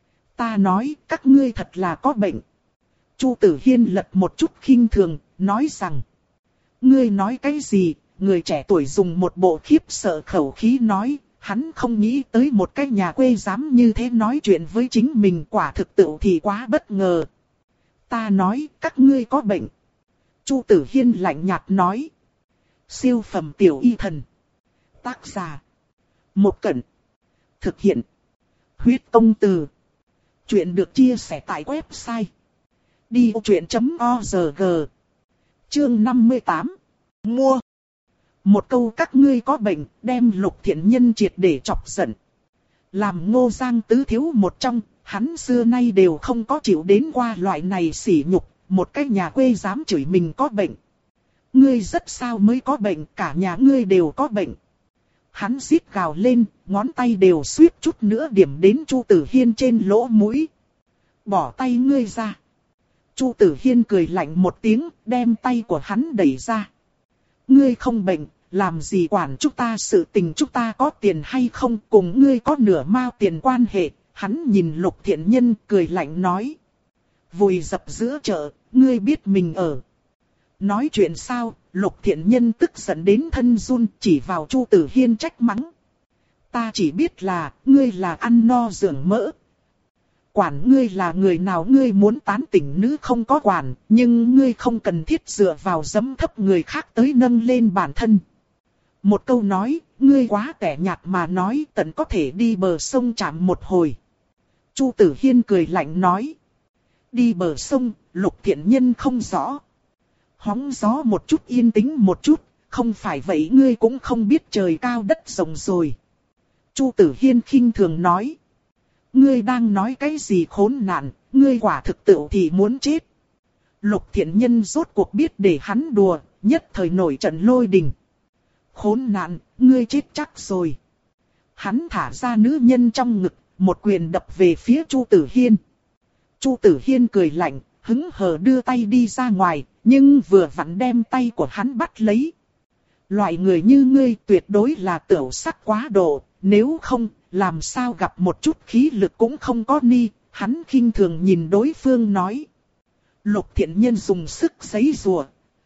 Ta nói các ngươi thật là có bệnh. Chu Tử Hiên lật một chút khinh thường, nói rằng. Ngươi nói cái gì? Người trẻ tuổi dùng một bộ khiếp sợ khẩu khí nói. Hắn không nghĩ tới một cái nhà quê dám như thế nói chuyện với chính mình, quả thực tự thì quá bất ngờ. Ta nói các ngươi có bệnh. Chu Tử Hiên lạnh nhạt nói. Siêu phẩm tiểu y thần. Tác giả. Một Cẩn. Thực hiện. Huyết công từ. Chuyện được chia sẻ tại website. đi ô chuyện chấm org. Chương năm mươi tám. Mua. Một câu các ngươi có bệnh, đem Lục Thiện Nhân triệt để chọc giận. Làm Ngô Giang tứ thiếu một trong, hắn xưa nay đều không có chịu đến qua loại này sỉ nhục, một cái nhà quê dám chửi mình có bệnh. Ngươi rất sao mới có bệnh, cả nhà ngươi đều có bệnh. Hắn xít gào lên, ngón tay đều suýt chút nữa điểm đến Chu Tử Hiên trên lỗ mũi. Bỏ tay ngươi ra. Chu Tử Hiên cười lạnh một tiếng, đem tay của hắn đẩy ra. Ngươi không bệnh, làm gì quản chúng ta sự tình chúng ta có tiền hay không, cùng ngươi có nửa mao tiền quan hệ. Hắn nhìn Lục Thiện Nhân cười lạnh nói. Vùi dập giữa chợ, ngươi biết mình ở. Nói chuyện sao, Lục Thiện Nhân tức giận đến thân run, chỉ vào Chu Tử Hiên trách mắng. Ta chỉ biết là, ngươi là ăn no dưỡng mỡ. Quản ngươi là người nào, ngươi muốn tán tỉnh nữ không có quản, nhưng ngươi không cần thiết dựa vào giẫm thấp người khác tới nâng lên bản thân. Một câu nói, ngươi quá tẻ nhạt mà nói, tận có thể đi bờ sông chạm một hồi. Chu Tử Hiên cười lạnh nói. Đi bờ sông, Lục Thiện Nhân không rõ. Hóng gió một chút, yên tĩnh một chút, không phải vậy ngươi cũng không biết trời cao đất rộng rồi. Chu Tử Hiên khinh thường nói. Ngươi đang nói cái gì khốn nạn, ngươi quả thực tự thì muốn chết. Lục Thiện Nhân rốt cuộc biết để hắn đùa, nhất thời nổi trận lôi đình. Khốn nạn, ngươi chết chắc rồi. Hắn thả ra nữ nhân trong ngực, một quyền đập về phía Chu Tử Hiên. Chu Tử Hiên cười lạnh, hứng hờ đưa tay đi ra ngoài, nhưng vừa vặn đem tay của hắn bắt lấy. Loại người như ngươi tuyệt đối là tửu sắc quá độ, nếu không, làm sao gặp một chút khí lực cũng không có ni. Hắn khinh thường nhìn đối phương nói. Lục Thiện Nhân dùng sức giãy giụa,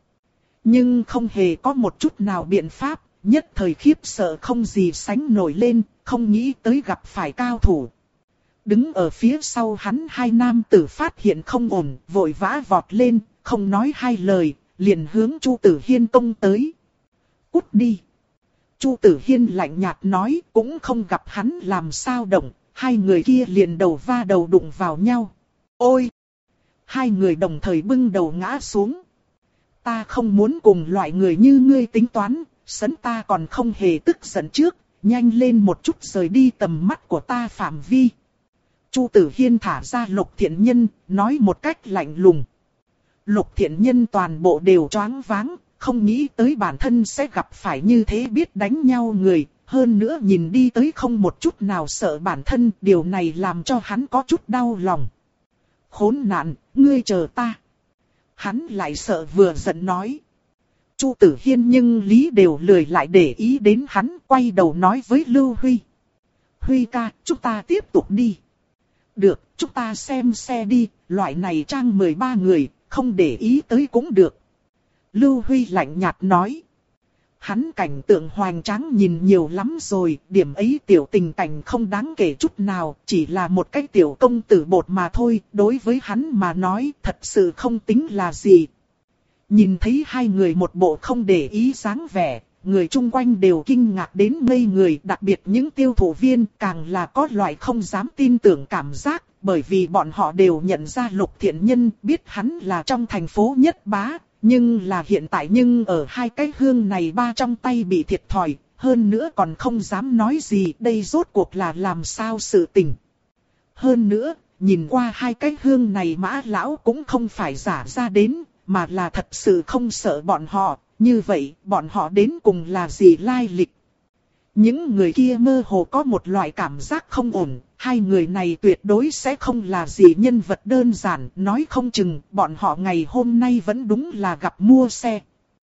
nhưng không hề có một chút nào biện pháp, nhất thời khiếp sợ không gì sánh nổi lên, không nghĩ tới gặp phải cao thủ. Đứng ở phía sau hắn hai nam tử phát hiện không ổn, vội vã vọt lên, không nói hai lời, liền hướng Chu Tử Hiên công tới. Cút đi. Chu Tử Hiên lạnh nhạt nói, cũng không gặp hắn làm sao động, hai người kia liền đầu va đầu đụng vào nhau. Ôi! Hai người đồng thời bưng đầu ngã xuống. Ta không muốn cùng loại người như ngươi tính toán, sấn ta còn không hề tức giận trước, nhanh lên một chút rời đi tầm mắt của ta phạm vi. Chu Tử Hiên thả ra Lục Thiện Nhân, nói một cách lạnh lùng. Lục Thiện Nhân toàn bộ đều choáng váng, không nghĩ tới bản thân sẽ gặp phải như thế biết đánh nhau người, hơn nữa nhìn đi tới không một chút nào sợ bản thân, điều này làm cho hắn có chút đau lòng. Khốn nạn, ngươi chờ ta. Hắn lại sợ vừa giận nói. Chu Tử Hiên nhưng lý đều lười lại để ý đến hắn, quay đầu nói với Lưu Huy. Huy ca, chúng ta tiếp tục đi. Được, chúng ta xem xe đi, loại này trang mười ba người, không để ý tới cũng được. Lưu Huy lạnh nhạt nói. Hắn cảnh tượng hoành tráng nhìn nhiều lắm rồi, điểm ấy tiểu tình cảnh không đáng kể chút nào, chỉ là một cái tiểu công tử bột mà thôi, đối với hắn mà nói thật sự không tính là gì. Nhìn thấy hai người một bộ không để ý dáng vẻ, người chung quanh đều kinh ngạc đến ngây người, đặc biệt những tiêu thụ viên càng là có loại không dám tin tưởng cảm giác, bởi vì bọn họ đều nhận ra Lục Thiện Nhân, biết hắn là trong thành phố nhất bá. Nhưng là hiện tại nhưng ở hai cái hương này ba trong tay bị thiệt thòi, hơn nữa còn không dám nói gì, đây rốt cuộc là làm sao sự tình. Hơn nữa, nhìn qua hai cái hương này Mã lão cũng không phải giả ra đến, mà là thật sự không sợ bọn họ, như vậy bọn họ đến cùng là gì lai lịch. Những người kia mơ hồ có một loại cảm giác không ổn, hai người này tuyệt đối sẽ không là gì nhân vật đơn giản, nói không chừng bọn họ ngày hôm nay vẫn đúng là gặp mua xe.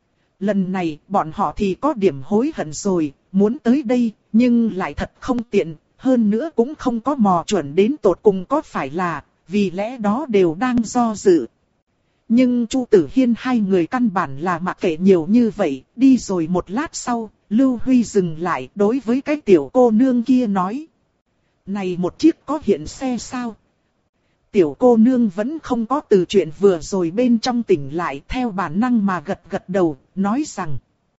Lần này bọn họ thì có điểm hối hận rồi, muốn tới đây, nhưng lại thật không tiện, hơn nữa cũng không có mò chuẩn đến tột cùng có phải là, vì lẽ đó đều đang do dự. Nhưng Chu Tử Hiên hai người căn bản là mặc kệ nhiều như vậy, đi rồi một lát sau, Lưu Huy dừng lại đối với cái tiểu cô nương kia nói. Này một chiếc có hiện xe sao? Tiểu cô nương vẫn không có từ chuyện vừa rồi bên trong tỉnh lại, theo bản năng mà gật gật đầu, nói rằng.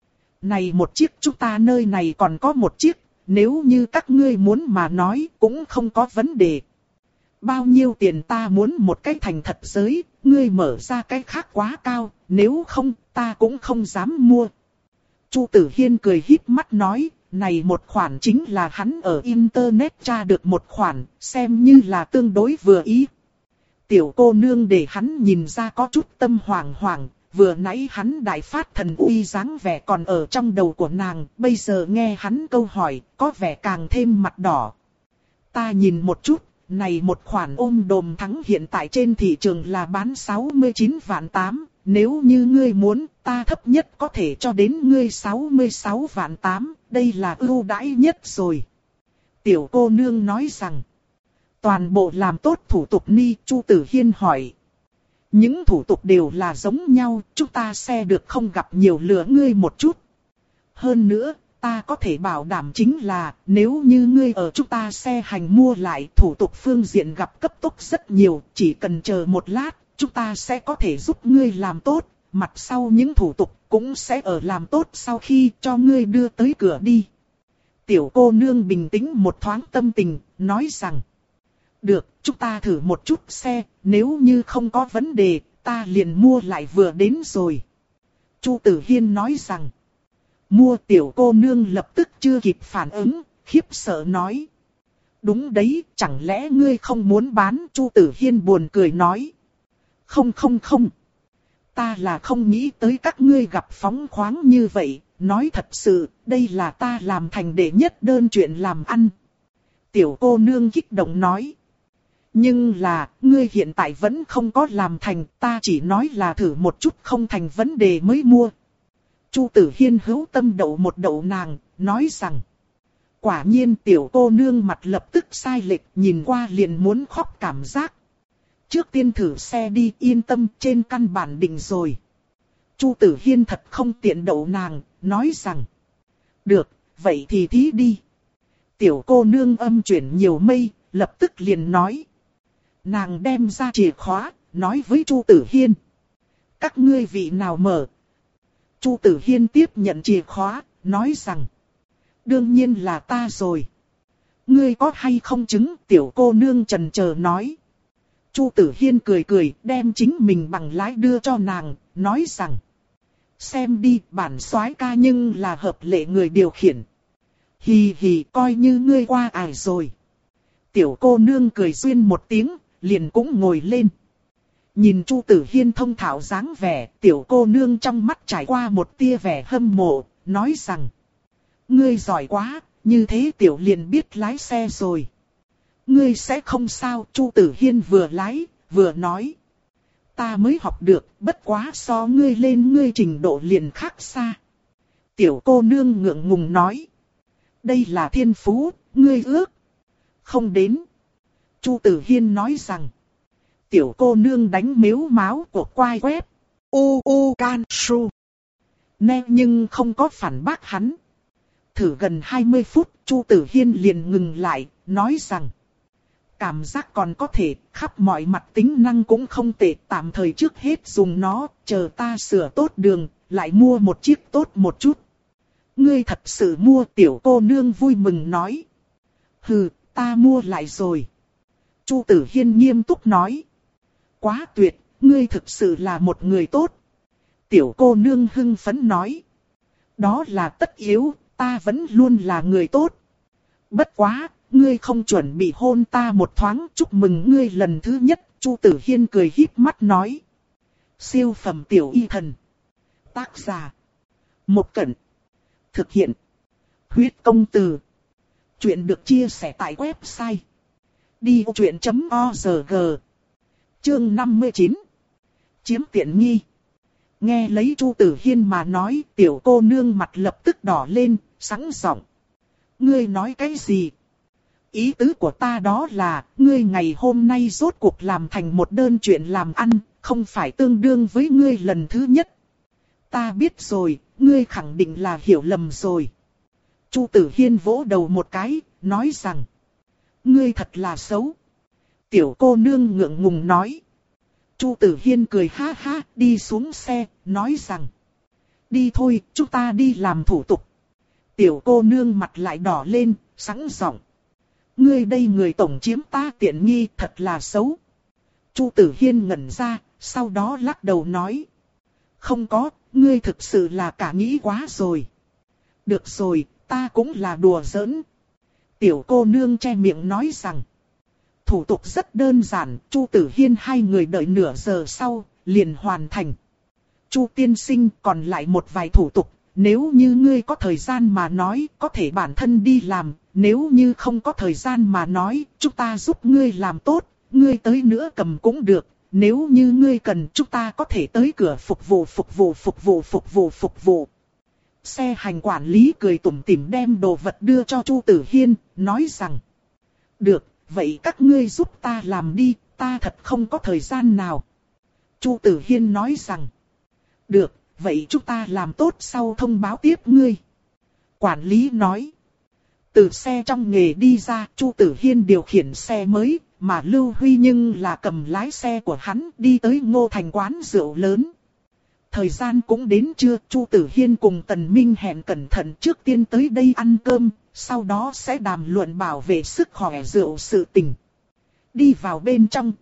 Này một chiếc chúng ta nơi này còn có một chiếc, nếu như các ngươi muốn mà nói cũng không có vấn đề. Bao nhiêu tiền ta muốn một cái thành thật giới, ngươi mở ra cái khác quá cao, nếu không ta cũng không dám mua. Chu Tử Hiên cười híp mắt nói, này một khoản chính là hắn ở internet tra được một khoản, xem như là tương đối vừa ý. Tiểu cô nương để hắn nhìn ra có chút tâm hoảng hoảng, vừa nãy hắn đại phát thần uy dáng vẻ còn ở trong đầu của nàng, bây giờ nghe hắn câu hỏi, có vẻ càng thêm mặt đỏ. Ta nhìn một chút, này một khoản ôm đồm thắng hiện tại trên thị trường là bán sáu mươi chín vạn tám, nếu như ngươi muốn, ta thấp nhất có thể cho đến ngươi sáu mươi sáu vạn tám, đây là ưu đãi nhất rồi. Tiểu cô nương nói rằng, toàn bộ làm tốt thủ tục ni, Chu Tử Hiên hỏi. Những thủ tục đều là giống nhau, chúng ta xe được không gặp nhiều lừa ngươi một chút. Hơn nữa, ta có thể bảo đảm chính là, nếu như ngươi ở chúng ta xe hành mua lại, thủ tục phương diện gặp cấp tốc rất nhiều, chỉ cần chờ một lát, chúng ta sẽ có thể giúp ngươi làm tốt, mặt sau những thủ tục cũng sẽ ở làm tốt sau khi cho ngươi đưa tới cửa đi. Tiểu cô nương bình tĩnh một thoáng tâm tình, nói rằng, được, chúng ta thử một chút xe, nếu như không có vấn đề, ta liền mua lại vừa đến rồi. Chu Tử Hiên nói rằng, mua tiểu cô nương lập tức chưa kịp phản ứng, khiếp sợ nói. Đúng đấy, chẳng lẽ ngươi không muốn bán? Chu Tử Hiên buồn cười nói. Không không không. Ta là không nghĩ tới các ngươi gặp phóng khoáng như vậy, nói thật sự, đây là ta làm thành đệ nhất đơn chuyện làm ăn. Tiểu cô nương kích động nói. Nhưng là, ngươi hiện tại vẫn không có làm thành, ta chỉ nói là thử một chút không thành vấn đề mới mua. Chu Tử Hiên hữu tâm đậu một đậu nàng, nói rằng. Quả nhiên tiểu cô nương mặt lập tức sai lệch, nhìn qua liền muốn khóc cảm giác. Trước tiên thử xe đi, yên tâm, trên căn bản định rồi. Chu Tử Hiên thật không tiện đậu nàng, nói rằng. Được, vậy thì thí đi. Tiểu cô nương âm chuyển nhiều mây, lập tức liền nói. Nàng đem ra chìa khóa, nói với Chu Tử Hiên. các ngươi vị nào mở? Chu Tử Hiên tiếp nhận chìa khóa, nói rằng. Đương nhiên là ta rồi. Ngươi có hay không chứng? Tiểu cô nương chần chờ nói. Chu Tử Hiên cười cười, đem chính mình bằng lái đưa cho nàng, nói rằng. Xem đi, bản soái ca nhưng là hợp lệ người điều khiển. Hì hì, coi như ngươi qua ải rồi. Tiểu cô nương cười duyên một tiếng, liền cũng ngồi lên. Nhìn Chu Tử Hiên thông thạo dáng vẻ, tiểu cô nương trong mắt trải qua một tia vẻ hâm mộ, nói rằng. Ngươi giỏi quá, như thế tiểu liền biết lái xe rồi. Ngươi sẽ không sao, Chu Tử Hiên vừa lái, vừa nói. Ta mới học được, bất quá so ngươi lên ngươi trình độ liền khác xa. Tiểu cô nương ngượng ngùng nói. Đây là thiên phú, ngươi ước. Không đến. Chu Tử Hiên nói rằng. Tiểu cô nương đánh mếu máu của quai quét. U u can su. Nè nhưng không có phản bác hắn. Thử gần hai mươi phút, Chu Tử Hiên liền ngừng lại, nói rằng. Cảm giác còn có thể, khắp mọi mặt tính năng cũng không tệ, tạm thời trước hết dùng nó, chờ ta sửa tốt đường, lại mua một chiếc tốt một chút. Ngươi thật sự mua, tiểu cô nương vui mừng nói. Hừ, ta mua lại rồi. Chu Tử Hiên nghiêm túc nói. Quá tuyệt, ngươi thực sự là một người tốt. Tiểu cô nương hưng phấn nói. Đó là tất yếu, ta vẫn luôn là người tốt. Bất quá, ngươi không chuẩn bị hôn ta một thoáng, chúc mừng ngươi lần thứ nhất. Chu Tử Hiên cười híp mắt nói. Siêu phẩm tiểu y thần. Tác giả. Một Cẩn. Thực hiện. Huyết công từ. Chuyện được chia sẻ tại website. đi ô chuyện chấm org. Chương năm mươi chín. Chiếm tiện nghi. Nghe lấy Chu Tử Hiên mà nói, tiểu cô nương mặt lập tức đỏ lên, sẵn giọng. Ngươi nói cái gì? Ý tứ của ta đó là, ngươi ngày hôm nay rốt cuộc làm thành một đơn chuyện làm ăn, không phải tương đương với ngươi lần thứ nhất. Ta biết rồi, ngươi khẳng định là hiểu lầm rồi. Chu Tử Hiên vỗ đầu một cái, nói rằng. Ngươi thật là xấu. Tiểu cô nương ngượng ngùng nói. Chu Tử Hiên cười ha ha, đi xuống xe, nói rằng. Đi thôi, chúng ta đi làm thủ tục. Tiểu cô nương mặt lại đỏ lên, sẵn giọng. Ngươi đây người tổng chiếm ta tiện nghi, thật là xấu. Chu Tử Hiên ngẩn ra, sau đó lắc đầu nói. Không có, ngươi thực sự là cả nghĩ quá rồi. Được rồi, ta cũng là đùa giỡn. Tiểu cô nương che miệng nói rằng. Thủ tục rất đơn giản, Chu Tử Hiên hai người đợi nửa giờ sau, liền hoàn thành. Chu tiên sinh còn lại một vài thủ tục, nếu như ngươi có thời gian mà nói, có thể bản thân đi làm, nếu như không có thời gian mà nói, chúng ta giúp ngươi làm tốt, ngươi tới nữa cầm cũng được, nếu như ngươi cần chúng ta có thể tới cửa phục vụ phục vụ phục vụ phục vụ phục vụ. Xe hành quản lý cười tủm tỉm đem đồ vật đưa cho Chu Tử Hiên, nói rằng. Được, vậy các ngươi giúp ta làm đi, ta thật không có thời gian nào. Chu Tử Hiên nói rằng. Được, vậy chúng ta làm tốt sau thông báo tiếp ngươi. Quản lý nói. Từ xe trong nghề đi ra, Chu Tử Hiên điều khiển xe mới, mà Lưu Huy nhưng là cầm lái xe của hắn đi tới Ngô Thành quán rượu lớn. Thời gian cũng đến trưa, Chu Tử Hiên cùng Tần Minh hẹn cẩn thận trước tiên tới đây ăn cơm, sau đó sẽ đàm luận bảo vệ sức khỏe rượu sự tình. Đi vào bên trong.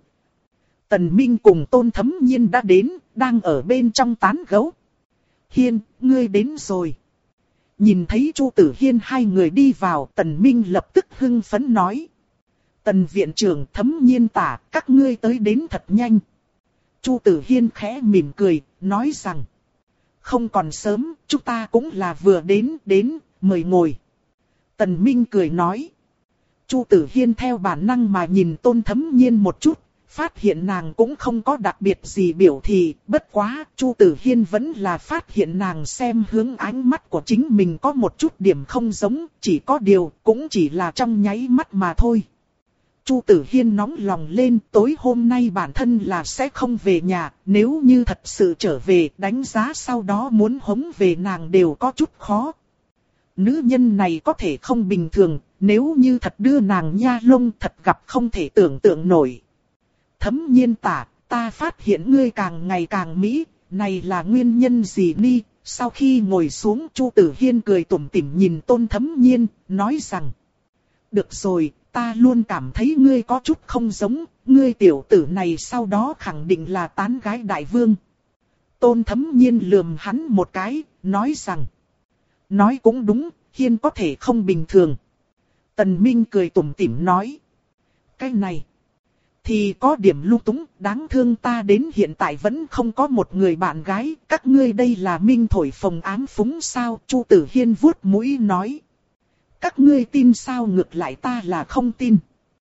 Tần Minh cùng Tôn Thấm Nhiên đã đến, đang ở bên trong tán gẫu. Hiên, ngươi đến rồi. Nhìn thấy Chu Tử Hiên hai người đi vào, Tần Minh lập tức hưng phấn nói. Tần viện trưởng, Thấm Nhiên tả, các ngươi tới đến thật nhanh. Chu Tử Hiên khẽ mỉm cười, nói rằng. Không còn sớm, chúng ta cũng là vừa đến, đến, mời ngồi. Tần Minh cười nói. Chu Tử Hiên theo bản năng mà nhìn Tôn Thấm Nhiên một chút, phát hiện nàng cũng không có đặc biệt gì biểu thị, bất quá, Chu Tử Hiên vẫn là phát hiện nàng xem hướng ánh mắt của chính mình có một chút điểm không giống, chỉ có điều, cũng chỉ là trong nháy mắt mà thôi. Chu Tử Hiên nóng lòng lên, tối hôm nay bản thân là sẽ không về nhà, nếu như thật sự trở về, đánh giá sau đó muốn hống về nàng đều có chút khó. Nữ nhân này có thể không bình thường, nếu như thật đưa nàng nha lông thật gặp không thể tưởng tượng nổi. Thấm Nhiên tả, ta phát hiện ngươi càng ngày càng mỹ, này là nguyên nhân gì ni? Sau khi ngồi xuống, Chu Tử Hiên cười tủm tỉm nhìn Tôn Thấm Nhiên, nói rằng: được rồi, ta luôn cảm thấy ngươi có chút không giống, ngươi tiểu tử này sau đó khẳng định là tán gái đại vương. Tôn Thấm Nhiên lườm hắn một cái, nói rằng: nói cũng đúng, Hiên có thể không bình thường. Tần Minh cười tủm tỉm nói: cái này thì có điểm lung túng, đáng thương ta đến hiện tại vẫn không có một người bạn gái, các ngươi đây là minh thổi phồng ám phúng sao? Chu Tử Hiên vuốt mũi nói: các ngươi tin sao, ngược lại ta là không tin.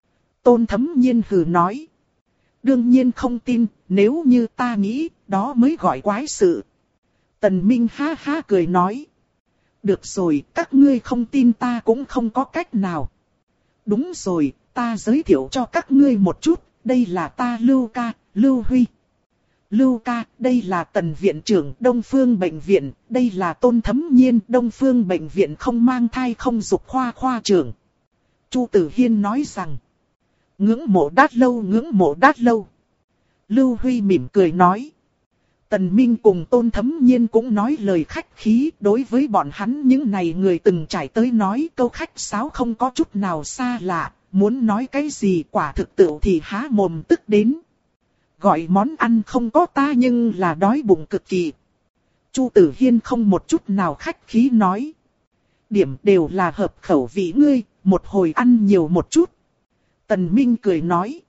Tôn Thấm Nhiên hừ nói: đương nhiên không tin, nếu như ta nghĩ, đó mới gọi quái sự. Tần Minh ha ha cười nói: được rồi, các ngươi không tin ta cũng không có cách nào. Đúng rồi, ta giới thiệu cho các ngươi một chút, đây là ta Lưu ca, Lưu Huy. Lưu ca, đây là Tần viện trưởng Đông Phương bệnh viện, đây là Tôn Thấm Nhiên Đông Phương bệnh viện không mang thai không dục khoa khoa trưởng. Chu Tử Hiên nói rằng: ngưỡng mộ đát lâu, ngưỡng mộ đát lâu. Lưu Huy mỉm cười nói. Tần Minh cùng Tôn Thấm Nhiên cũng nói lời khách khí, đối với bọn hắn những này người từng trải tới nói câu khách sáo không có chút nào xa lạ, muốn nói cái gì quả thực tự thì há mồm tức đến. Gọi món ăn không có ta nhưng là đói bụng cực kỳ. Chu Tử Hiên không một chút nào khách khí nói. Điểm đều là hợp khẩu vị ngươi, một hồi ăn nhiều một chút. Tần Minh cười nói.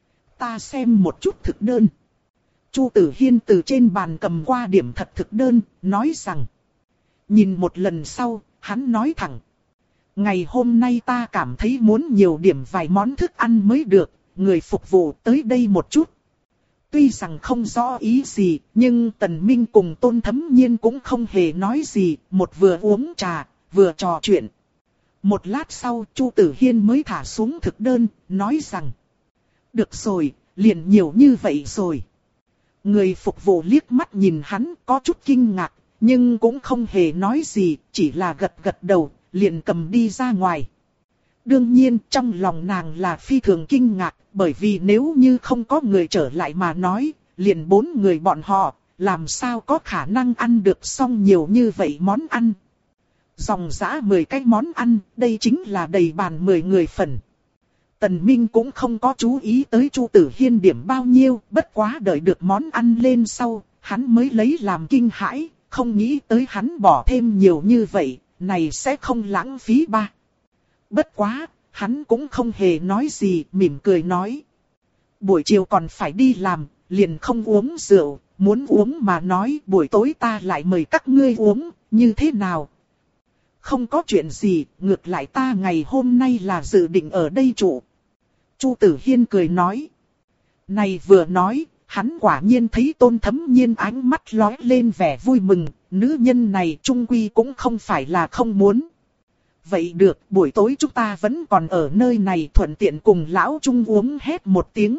Ta xem một chút thực đơn. Chu Tử Hiên từ trên bàn cầm qua điểm thật thực đơn, nói rằng. Nhìn một lần sau, hắn nói thẳng. Ngày hôm nay ta cảm thấy muốn nhiều điểm vài món thức ăn mới được, người phục vụ tới đây một chút. Tuy rằng không rõ ý gì, nhưng Tần Minh cùng Tôn Thấm Nhiên cũng không hề nói gì, một vừa uống trà, vừa trò chuyện. Một lát sau, Chu Tử Hiên mới thả xuống thực đơn, nói rằng. Được rồi, liền nhiều như vậy rồi. Người phục vụ liếc mắt nhìn hắn có chút kinh ngạc, nhưng cũng không hề nói gì, chỉ là gật gật đầu, liền cầm đi ra ngoài. Đương nhiên trong lòng nàng là phi thường kinh ngạc, bởi vì nếu như không có người trở lại mà nói, liền bốn người bọn họ, làm sao có khả năng ăn được xong nhiều như vậy món ăn. Dòng dã mười cái món ăn, đây chính là đầy bàn mười người phần. Tần Minh cũng không có chú ý tới Chu Tử Hiên điểm bao nhiêu, bất quá đợi được món ăn lên sau, hắn mới lấy làm kinh hãi, không nghĩ tới hắn bỏ thêm nhiều như vậy, này sẽ không lãng phí ba. Bất quá, hắn cũng không hề nói gì, mỉm cười nói. Buổi chiều còn phải đi làm, liền không uống rượu, muốn uống mà nói buổi tối ta lại mời các ngươi uống, như thế nào? Không có chuyện gì, ngược lại ta ngày hôm nay là dự định ở đây trụ. Chu Tử Hiên cười nói. Này vừa nói, hắn quả nhiên thấy Tôn Thấm Nhiên ánh mắt lóe lên vẻ vui mừng, nữ nhân này trung quy cũng không phải là không muốn. Vậy được, buổi tối chúng ta vẫn còn ở nơi này thuận tiện cùng lão Trung uống hết một tiếng.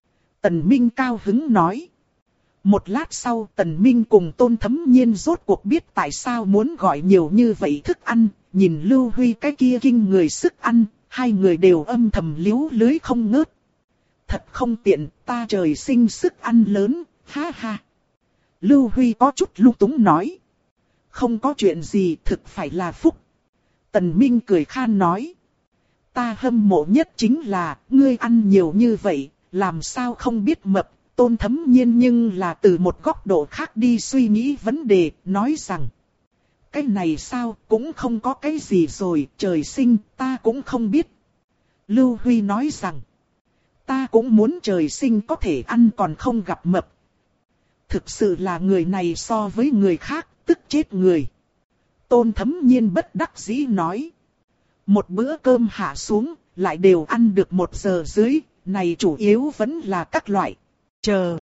Tần Minh cao hứng nói. Một lát sau Tần Minh cùng Tôn Thấm Nhiên rốt cuộc biết tại sao muốn gọi nhiều như vậy thức ăn, nhìn Lưu Huy cái kia kinh người sức ăn, hai người đều âm thầm liếu lưới không ngớt. Thật không tiện, ta trời sinh sức ăn lớn, ha ha. Lưu Huy có chút lung túng nói. Không có chuyện gì, thực phải là phúc. Tần Minh cười khan nói. Ta hâm mộ nhất chính là, ngươi ăn nhiều như vậy, làm sao không biết mập. Tôn Thấm Nhiên nhưng là từ một góc độ khác đi suy nghĩ vấn đề, nói rằng. Cái này sao, cũng không có cái gì rồi, trời sinh, ta cũng không biết. Lưu Huy nói rằng. Ta cũng muốn trời sinh có thể ăn còn không gặp mập. Thực sự là người này so với người khác, tức chết người. Tôn Thấm Nhiên bất đắc dĩ nói. Một bữa cơm hạ xuống, lại đều ăn được một giờ dưới, này chủ yếu vẫn là các loại. Chờ.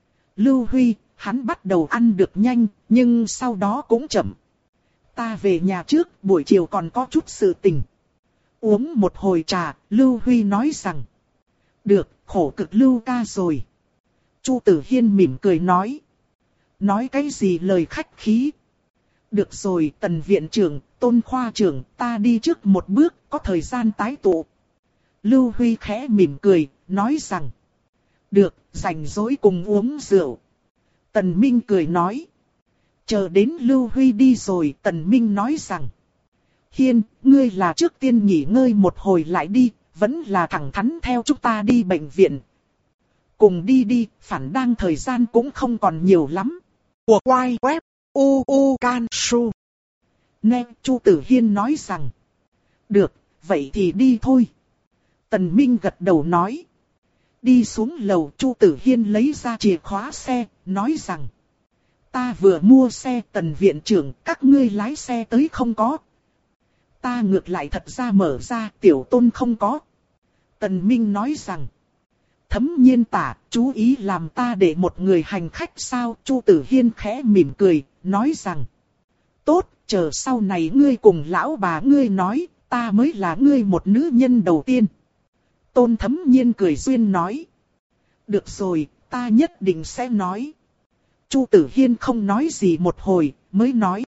Lưu Huy, hắn bắt đầu ăn được nhanh, nhưng sau đó cũng chậm. Ta về nhà trước, buổi chiều còn có chút sự tình. Uống một hồi trà, Lưu Huy nói rằng. Được, khổ cực Lưu ca rồi. Chu Tử Hiên mỉm cười nói. Nói cái gì lời khách khí. Được rồi, Tần viện trưởng, Tôn khoa trưởng, ta đi trước một bước, có thời gian tái tụ. Lưu Huy khẽ mỉm cười, nói rằng. Được, rảnh rỗi cùng uống rượu. Tần Minh cười nói. Chờ đến Lưu Huy đi rồi, Tần Minh nói rằng. Hiên, ngươi là trước tiên nghỉ ngơi một hồi lại đi, vẫn là thẳng thắn theo chúng ta đi bệnh viện. Cùng đi đi, phản đang thời gian cũng không còn nhiều lắm. Của quay web, u u can su. Nghe Chu Tử Hiên nói rằng. Được, vậy thì đi thôi. Tần Minh gật đầu nói. Đi xuống lầu, Chu Tử Hiên lấy ra chìa khóa xe, nói rằng. Ta vừa mua xe, Tần viện trưởng, các ngươi lái xe tới không có. Ta ngược lại thật ra mở ra, Tiểu Tôn không có. Tần Minh nói rằng. Thấm Nhiên tả, chú ý làm ta để một người hành khách sao? Chu Tử Hiên khẽ mỉm cười, nói rằng. Tốt, chờ sau này ngươi cùng lão bà ngươi nói, ta mới là ngươi một nữ nhân đầu tiên. Tôn Thấm Nhiên cười duyên nói. Được rồi, ta nhất định sẽ nói. Chu Tử Hiên không nói gì một hồi, mới nói.